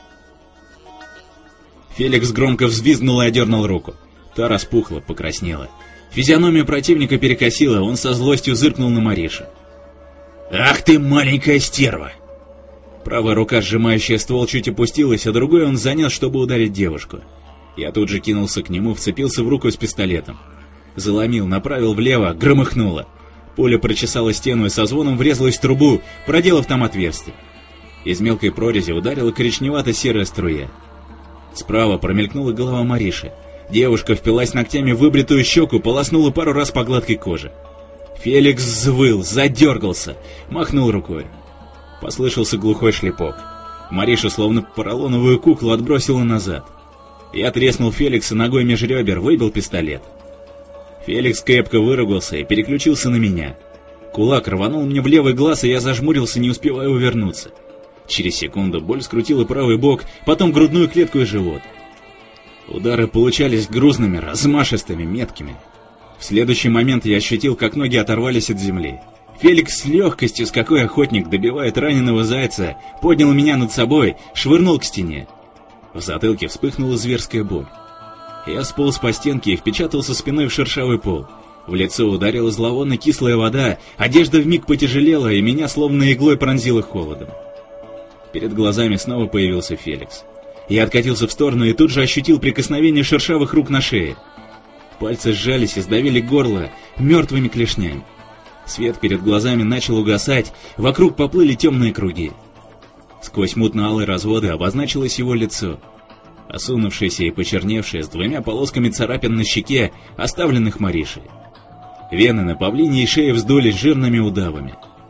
Speaker 1: Феликс громко взвизгнул и одернул руку. Та распухла, покраснела. Физиономию противника перекосила, он со злостью зыркнул на Маришу. «Ах ты, маленькая стерва!» Правая рука, сжимающая ствол, чуть опустилась, а другой он занес, чтобы ударить девушку. Я тут же кинулся к нему, вцепился в руку с пистолетом. Заломил, направил влево, громыхнуло. Пуля прочесала стену и со звоном врезалась в трубу, проделав там отверстие. Из мелкой прорези ударила коричневато-серая струя. Справа промелькнула голова Мариши. Девушка впилась ногтями в выбритую щеку, полоснула пару раз по гладкой коже. Феликс взвыл, задергался, махнул рукой. Послышался глухой шлепок. Маришу, словно поролоновую куклу, отбросила назад. Я треснул Феликса ногой меж ребер, выбил пистолет. Феликс крепко выругался и переключился на меня. Кулак рванул мне в левый глаз, и я зажмурился, не успевая увернуться. Через секунду боль скрутила правый бок, потом грудную клетку и живот. Удары получались грузными, размашистыми, меткими. В следующий момент я ощутил, как ноги оторвались от земли. Феликс с легкостью, с какой охотник добивает раненого зайца, поднял меня над собой, швырнул к стене. В затылке вспыхнула зверская боль. Я сполз по стенке и впечатался спиной в шершавый пол. В лицо ударила зловонно кислая вода, одежда вмиг потяжелела, и меня словно иглой пронзило холодом. Перед глазами снова появился Феликс. Я откатился в сторону и тут же ощутил прикосновение шершавых рук на шее. Пальцы сжались и сдавили горло мертвыми клешнями. Свет перед глазами начал угасать, вокруг поплыли темные круги. Сквозь мутно-алые разводы обозначилось его лицо, осунувшееся и почерневшее, с двумя полосками царапин на щеке, оставленных Маришей. Вены на павлиньей шее вздулись жирными удавами.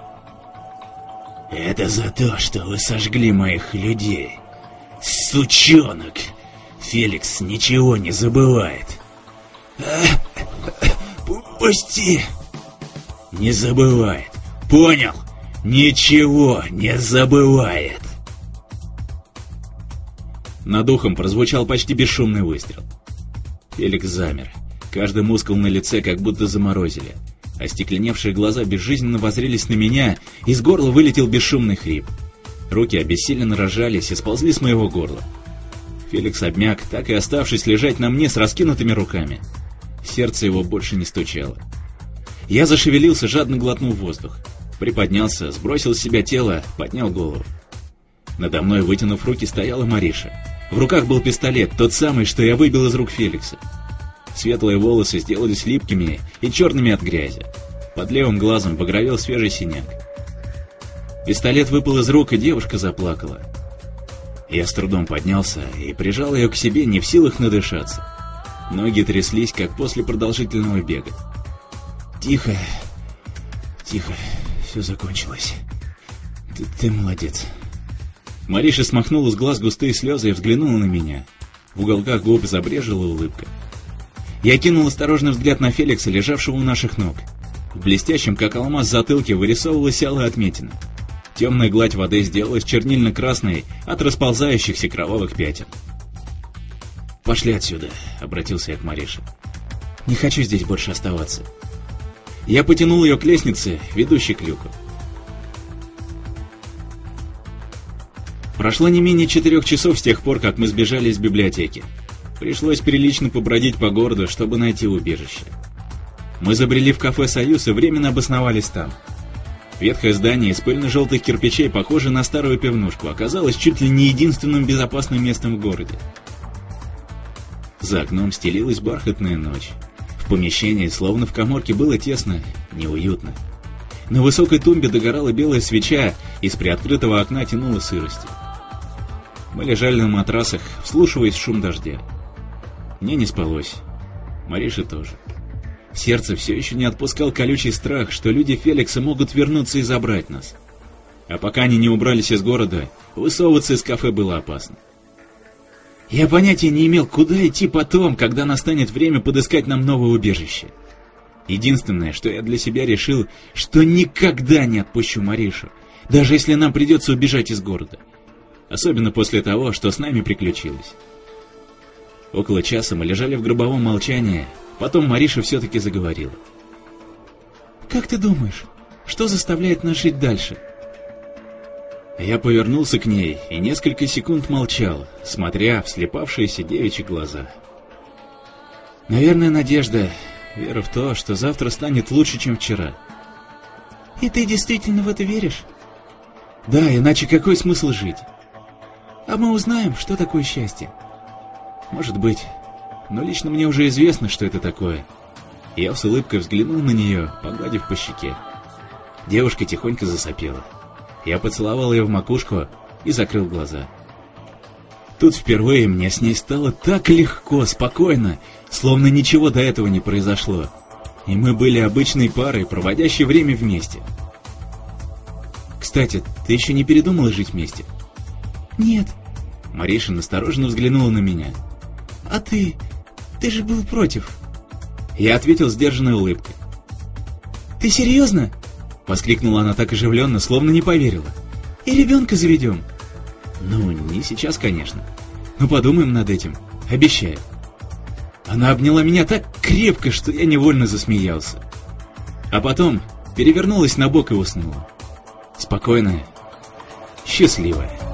Speaker 1: «Это за то, что вы сожгли моих людей, сучонок! Феликс ничего не забывает!» «Пусти!» «Не забывает! Понял? Ничего не забывает!» Над ухом прозвучал почти бесшумный выстрел. Феликс замер. Каждый мускул на лице как будто заморозили. Остекленевшие глаза безжизненно воззрелись на меня, из горла вылетел бесшумный хрип. Руки обессиленно разжались и сползли с моего горла. Феликс обмяк, так и оставшись лежать на мне с раскинутыми руками. Сердце его больше не стучало. Я зашевелился, жадно глотнув воздух. Приподнялся, сбросил с себя тело, поднял голову. Надо мной, вытянув руки, стояла Мариша. В руках был пистолет, тот самый, что я выбил из рук Феликса. Светлые волосы сделались липкими и черными от грязи. Под левым глазом багровел свежий синяк. Пистолет выпал из рук, и девушка заплакала. Я с трудом поднялся и прижал ее к себе, не в силах надышаться. Ноги тряслись, как после продолжительного бега.
Speaker 3: Тихо, тихо, все закончилось. Ты, ты молодец.
Speaker 1: Мариша смахнула с глаз густые слезы и взглянула на меня. В уголках губ забрежила улыбка. Я кинул осторожный взгляд на Феликса, лежавшего у наших ног. В блестящем, как алмаз, затылке вырисовывалась алая отметина. Темная гладь воды сделалась чернильно-красной от расползающихся кровавых пятен.
Speaker 3: «Пошли отсюда», — обратился я к Марише. «Не хочу здесь больше оставаться».
Speaker 1: Я потянул ее к лестнице, ведущей к люку. Прошло не менее четырех часов с тех пор, как мы сбежали из библиотеки. Пришлось прилично побродить по городу, чтобы найти убежище. Мы забрели в кафе «Союз» и временно обосновались там. Ветхое здание из пыльно-желтых кирпичей, похожее на старую пивнушку, оказалось чуть ли не единственным безопасным местом в городе. За окном стелилась бархатная ночь. В помещении, словно в каморке, было тесно, неуютно. На высокой тумбе догорала белая свеча, из приоткрытого окна тянуло сыростью. Мы лежали на матрасах, вслушиваясь в шум дождя. Мне не спалось. Марише тоже. Сердце все еще не отпускал колючий страх, что люди Феликса могут вернуться и забрать нас. А пока они не убрались из города, высовываться из кафе было опасно. Я понятия не имел, куда идти потом, когда настанет время подыскать нам новое убежище. Единственное, что я для себя решил, что никогда не отпущу Маришу, даже если нам придется убежать из города. Особенно после того, что с нами приключилось. Около часа мы лежали в гробовом молчании, потом Мариша все-таки заговорила.
Speaker 2: «Как ты думаешь, что заставляет нас жить дальше?»
Speaker 1: Я повернулся к ней и несколько секунд молчал, смотря в слепавшиеся девичьи глаза. Наверное, надежда, вера в то, что завтра станет лучше, чем вчера.
Speaker 2: «И ты действительно в это веришь?»
Speaker 1: «Да, иначе какой смысл жить?»
Speaker 2: «А мы узнаем, что такое счастье».
Speaker 1: «Может быть, но лично мне уже известно, что это такое». Я с улыбкой взглянул на нее, погладив по щеке. Девушка тихонько засопела. Я поцеловал ее в макушку и закрыл глаза. Тут впервые мне с ней стало так легко, спокойно, словно ничего до этого не произошло. И мы были обычной парой, проводящей время вместе. «Кстати, ты еще не передумала жить вместе?»
Speaker 2: «Нет».
Speaker 1: Мариша настороженно взглянула на меня.
Speaker 2: «А ты? Ты же был против».
Speaker 1: Я ответил сдержанной улыбкой.
Speaker 2: «Ты серьезно?»
Speaker 1: — воскликнула она так оживленно, словно не поверила.
Speaker 2: «И ребенка заведем?»
Speaker 1: «Ну, не сейчас, конечно. Но подумаем над этим. Обещаю». Она обняла меня так крепко, что я невольно засмеялся. А потом перевернулась на бок и уснула. Спокойная, счастливая.